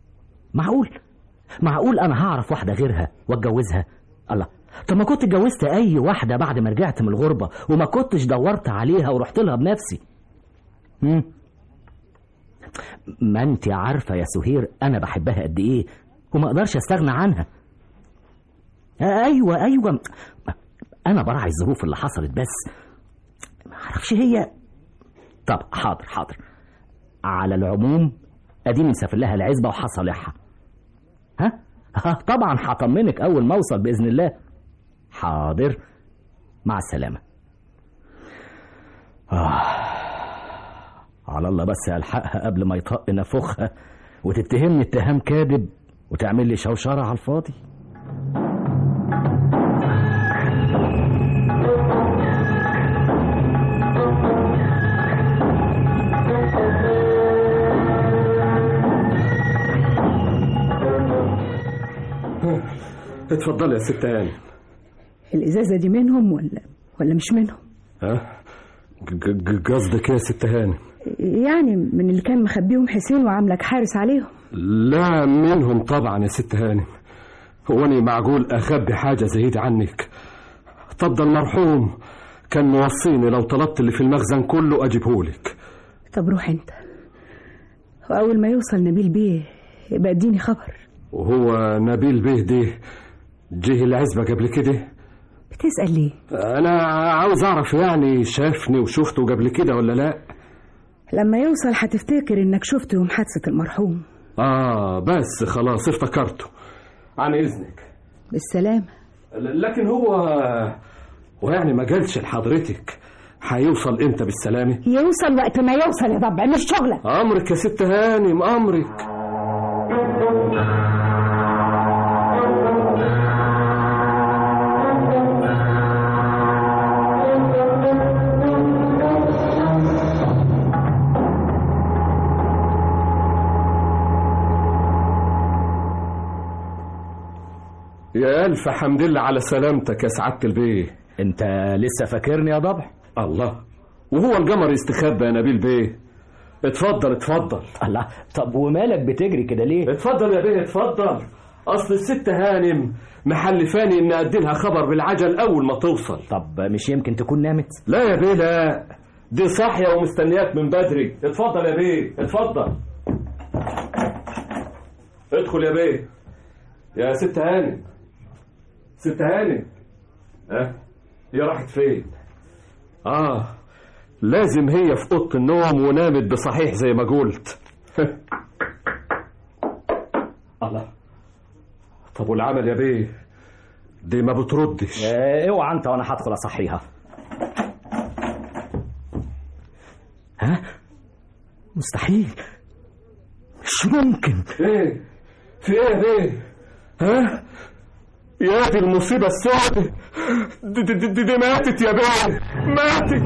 معقول انا هعرف واحده غيرها واتجوزها؟ الله، طب ما كنت اتجوزت اي واحده بعد ما رجعت من الغربه وما كنتش دورت عليها ورحت لها بنفسي. ما انت عارفه يا سهير انا بحبها قد ايه وما اقدرش استغنى عنها. ايوه انا براعي الظروف اللي حصلت، بس ما اعرفش هي. طب حاضر على العموم اديني مسافر لها العزبه وحصالحها. طبعا هطمنك اول ما اوصل باذن الله. حاضر، مع السلامه. على الله بس الحقها قبل ما يطق نفخها وتتهمني اتهام كاذب وتعمل لي شوشره على الفاضي. اتفضلي يا ست هاني. الازازه دي منهم ولا مش منهم؟ قصدك ايه يا ست هاني؟ يعني من اللي كان مخبيهم حسين وعاملك حارس عليهم. لا منهم طبعا يا ست هاني. هو أنا معقول اخبي حاجه زي دي عنك؟ طب ده المرحوم كان موصيني لو طلبت اللي في المخزن كله اجيبهولك. طب روح انت، واول ما يوصل نبيل بيه يبقى اديني خبر. وهو نبيل بيه دي جه العزبه قبل كده؟ بتسأل ليه؟ انا عاوز اعرف يعني شافني وشفته قبل كده ولا لا؟ لما يوصل هتفتكر انك شفته يوم حادثه المرحوم. بس خلاص افتكرته. عن اذنك. بالسلامه. لكن هو يعني ما قالش لحضرتك هيوصل امتى بالسلامه؟ يوصل وقت ما يوصل يا ضبع، مش شغلك. امرك يا ست هانم، امرك. يا ألف حمد لله على سلامتك يا سعادة البيه. انت لسه فاكرني يا ضبع؟ الله، وهو القمر يستخبى يا نبيل بيه. اتفضل. الله، طب ومالك بتجري كده ليه؟ اتفضل يا بيه اتفضل. اصل الست هانم محلفاني ان ادي لها خبر بالعجل اول ما توصل. طب مش يمكن تكون نامت؟ لا يا بيه لا، دي صاحيه ومستنياك من بدري. اتفضل يا بيه اتفضل. ادخل يا بيه. يا ست هانم. ست هانم، هي راحت فين؟ لازم هي في اوضه النوم ونامت بصحيح زي ما قلت. الله، طب والعمل يا بيه؟ دي ما بتردش. اوعى انت وانا هدخل اصحيها. مستحيل، مش ممكن. ايه في ايه يا بيه؟ يا دي المصيبة السوداء. دي ماتت يا بيه، ماتت.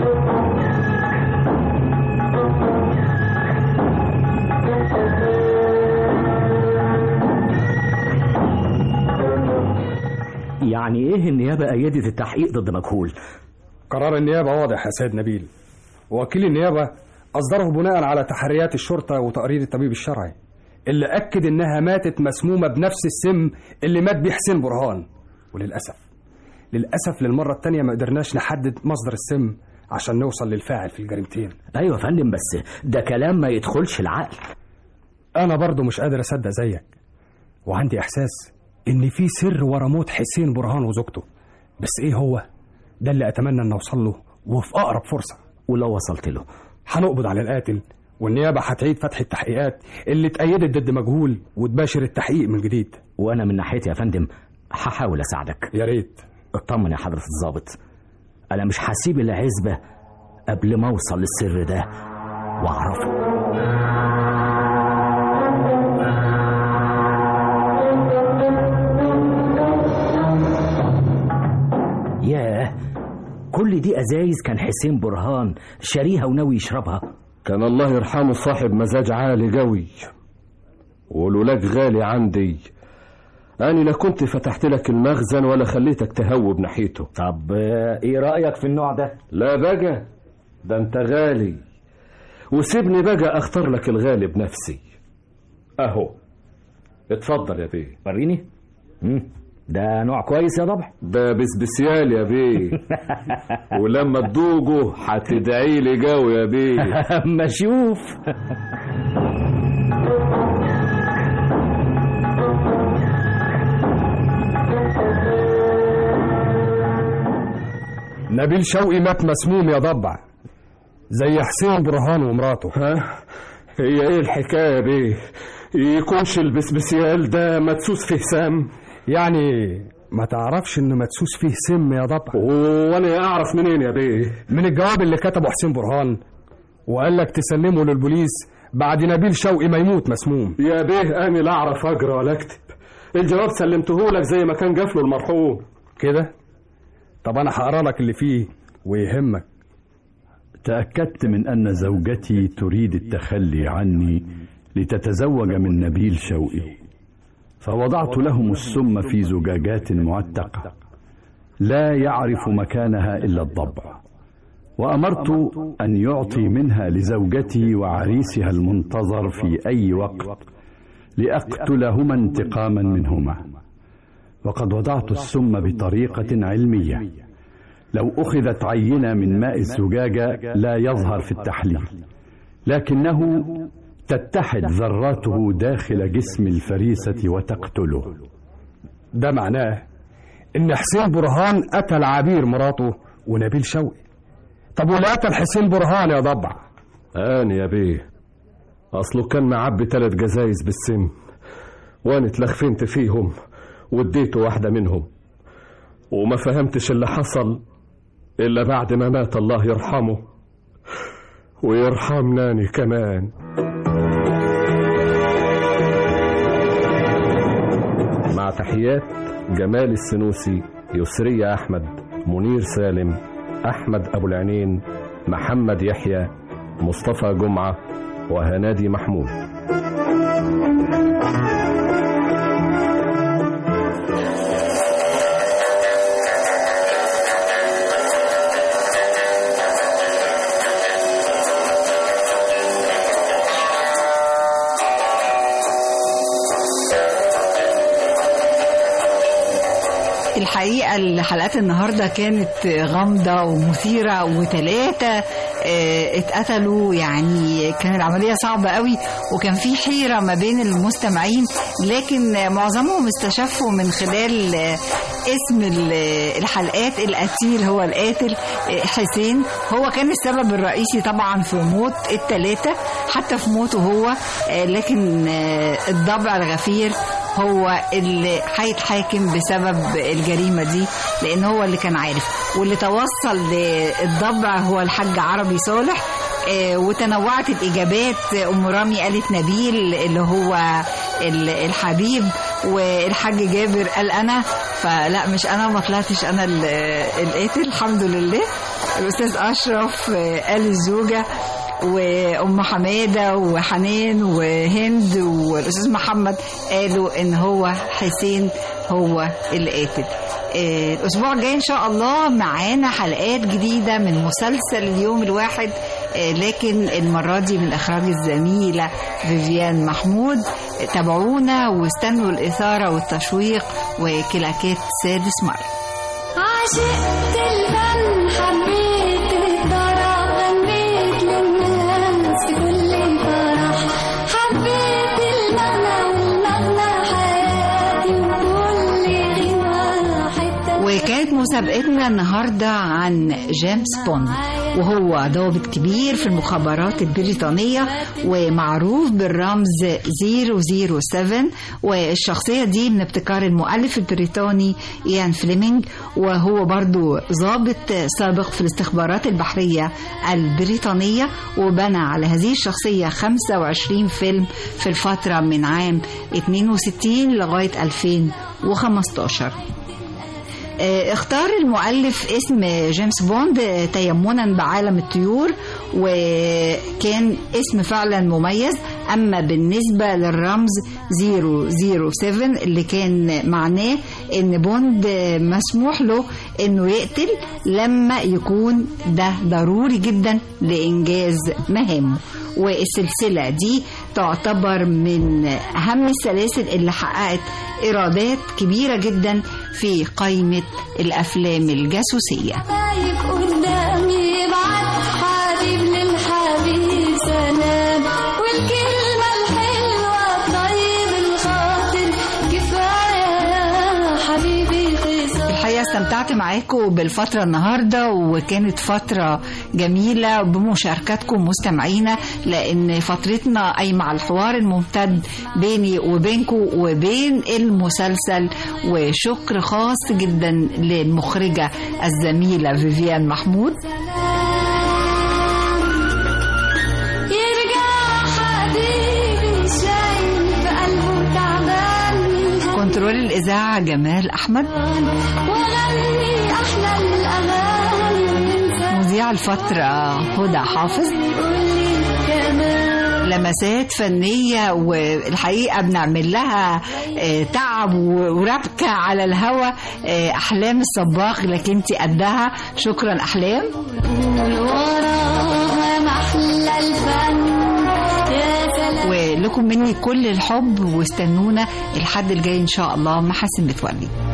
يعني ايه النيابة أيدت التحقيق ضد مجهول؟ قرار النيابة واضح يا سيد نبيل. وكيل النيابة أصدره بناء على تحريات الشرطة وتقرير الطبيب الشرعي اللي أكد إنها ماتت مسمومة بنفس السم اللي مات بيه حسين برهان. وللأسف للمرة التانية ما قدرناش نحدد مصدر السم عشان نوصل للفاعل في الجريمتين. أيوة يا فندم، بس ده كلام ما يدخلش العقل. أنا برضو مش قادر أصدق زيك، وعندي إحساس إن في سر ورا موت حسين برهان وزوجته. بس إيه هو؟ ده اللي أتمنى إن أوصل له وفي أقرب فرصة. ولو وصلت له هنقبض على القاتل والنيابة هتعيد فتح التحقيقات اللي اتأيدت ضد مجهول وتباشر التحقيق من جديد. وانا من ناحيتي يا فندم هحاول اساعدك. يا ريت. اطمن يا حضرة الضابط، انا مش هسيب العزبة قبل ما اوصل للسر ده واعرفه. ياه، كل دي ازايز كان حسين برهان شاريها وناوي يشربها. كان الله يرحمه صاحب مزاج عالي قوي، ولولاك غالي عندي أنا لا كنت فتحت لك المخزن ولا خليتك تهوب ناحيته. طب ايه رأيك في النوع ده؟ لا بقى، ده انت غالي، وسيبني بقى اختار لك الغالي بنفسي. اهو اتفضل يا بيه. وريني. ده نوع كويس يا ضبع. ده بسبسيال يا بيه. ولما تدوقه هتدعي لي جو يا بيه. اما اشوف. نبيل شوقي مات مسموم يا ضبع زي حسين برهان ومراته. ها، هي ايه الحكايه يا بيه؟ يكونش البسبسيال ده مدسوس فيه سم؟ يعني ما تعرفش ان مدسوس فيه سم يا ضبع؟ وانا اعرف منين يا بيه؟ من الجواب اللي كتبه حسين برهان وقال لك تسلمه للبوليس بعد نبيل شوقي ما يموت مسموم. يا بيه انا لا اعرف اقرا ولا اكتب، الجواب سلمته لك زي ما كان جافله المرحوم كده. طب انا هقرا لك اللي فيه ويهمك. تأكدت من أن زوجتي تريد التخلي عني لتتزوج من نبيل شوقي، فوضعت لهم السم في زجاجات معتقة لا يعرف مكانها إلا الضبع، وأمرت أن يعطي منها لزوجتي وعريسها المنتظر في أي وقت لأقتلهما انتقاما منهما. وقد وضعت السم بطريقة علمية، لو أخذت عينة من ماء الزجاجة لا يظهر في التحليل، لكنه تتحد ذراته داخل جسم الفريسة وتقتله. ده معناه إن حسين برهان قتل عبير مراته ونبيل شوقي. طب واللي قتل حسين برهان يا ضبع؟ أنا يا بيه، أصله كان معبي 3 جزايز بالسم، وأنا اتلخفنت فيهم واديته واحدة منهم، وما فهمتش اللي حصل إلا بعد ما مات الله يرحمه ويرحمناني كمان. مع تحيات جمال السنوسي، يسرية أحمد، منير سالم، أحمد أبو العينين، محمد يحيى، مصطفى جمعة، وهنادي محمود. الحقيقة حلقات النهاردة كانت غامضة ومثيرة، و3 اتقتلوا. يعني كان العملية صعبة قوي، وكان في حيرة ما بين المستمعين، لكن معظمهم استشفوا من خلال اسم الحلقات القتيل هو القاتل حسين. هو كان السبب الرئيسي طبعا في موت ال3، حتى في موته هو، لكن الضبع الغفير هو اللي هيتحاكم بسبب الجريمة دي، لأن هو اللي كان عارف. واللي توصل للضبع هو الحاج عربي صالح. وتنوعت الإجابات. أم رامي قالت نبيل اللي هو الحبيب، والحاج جابر قال أنا، فلا مش أنا، ما طلعتش أنا القاتل الحمد لله. الأستاذ أشرف قال الزوجة، وأم حمادة وحنان وهند والأستاذ محمد قالوا إن هو حسين هو القاتل. الأسبوع الجاي إن شاء الله معانا حلقات جديدة من مسلسل اليوم الواحد، لكن المرة دي من إخراج الزميلة فيفيان محمود. تابعونا واستنوا الإثارة والتشويق وكلاكيت سادس مرة. عشقت الفن، حبيت الطرب، غنيت للناس في كل فرح، حبيت المغنى والمغنى حياتي وكل غنى حتى. وكانت مسابقتنا النهاردة عن جيمس بوند. وهو ضابط كبير في المخابرات البريطانية ومعروف بالرمز 007. والشخصية دي من ابتكار المؤلف البريطاني إيان فليمنج، وهو برضو ضابط سابق في الاستخبارات البحرية البريطانية، وبنى على هذه الشخصية 25 فيلم في الفترة من عام 62 لغاية 2015. اختار المؤلف اسم جيمس بوند تيمنا بعالم الطيور، وكان اسم فعلا مميز. أما بالنسبة للرمز 007 اللي كان معناه ان بوند مسموح له انه يقتل لما يكون ده ضروري جدا لإنجاز مهامه. والسلسلة دي تعتبر من أهم السلاسل اللي حققت إيرادات كبيرة جدا في قائمة الأفلام الجاسوسية. قدامي بعد حبيب للحبيب سلام، والكلمة الحلوة طيب الخاطر كفاية حبيبي قصة. الحقيقة استمتعت معاكم بالفترة النهاردة، وكانت فترة جميلة بمشاركتكم مستمعينا، لأن فترتنا أي مع الحوار الممتد بيني وبينكم وبين المسلسل. وشكر خاص جدا للمخرجة الزميلة فيفيان محمود. كنترول الإذاعة جمال أحمد، مذيع الفترة هدى حافظ. لمسات فنية والحقيقة بنعمل لها تعب وربكة على الهوا أحلام الصباغ، لكن انت قدها. شكرا أحلام. ولكم مني كل الحب، واستنونا الحد الجاي إن شاء الله. محاسن متولي.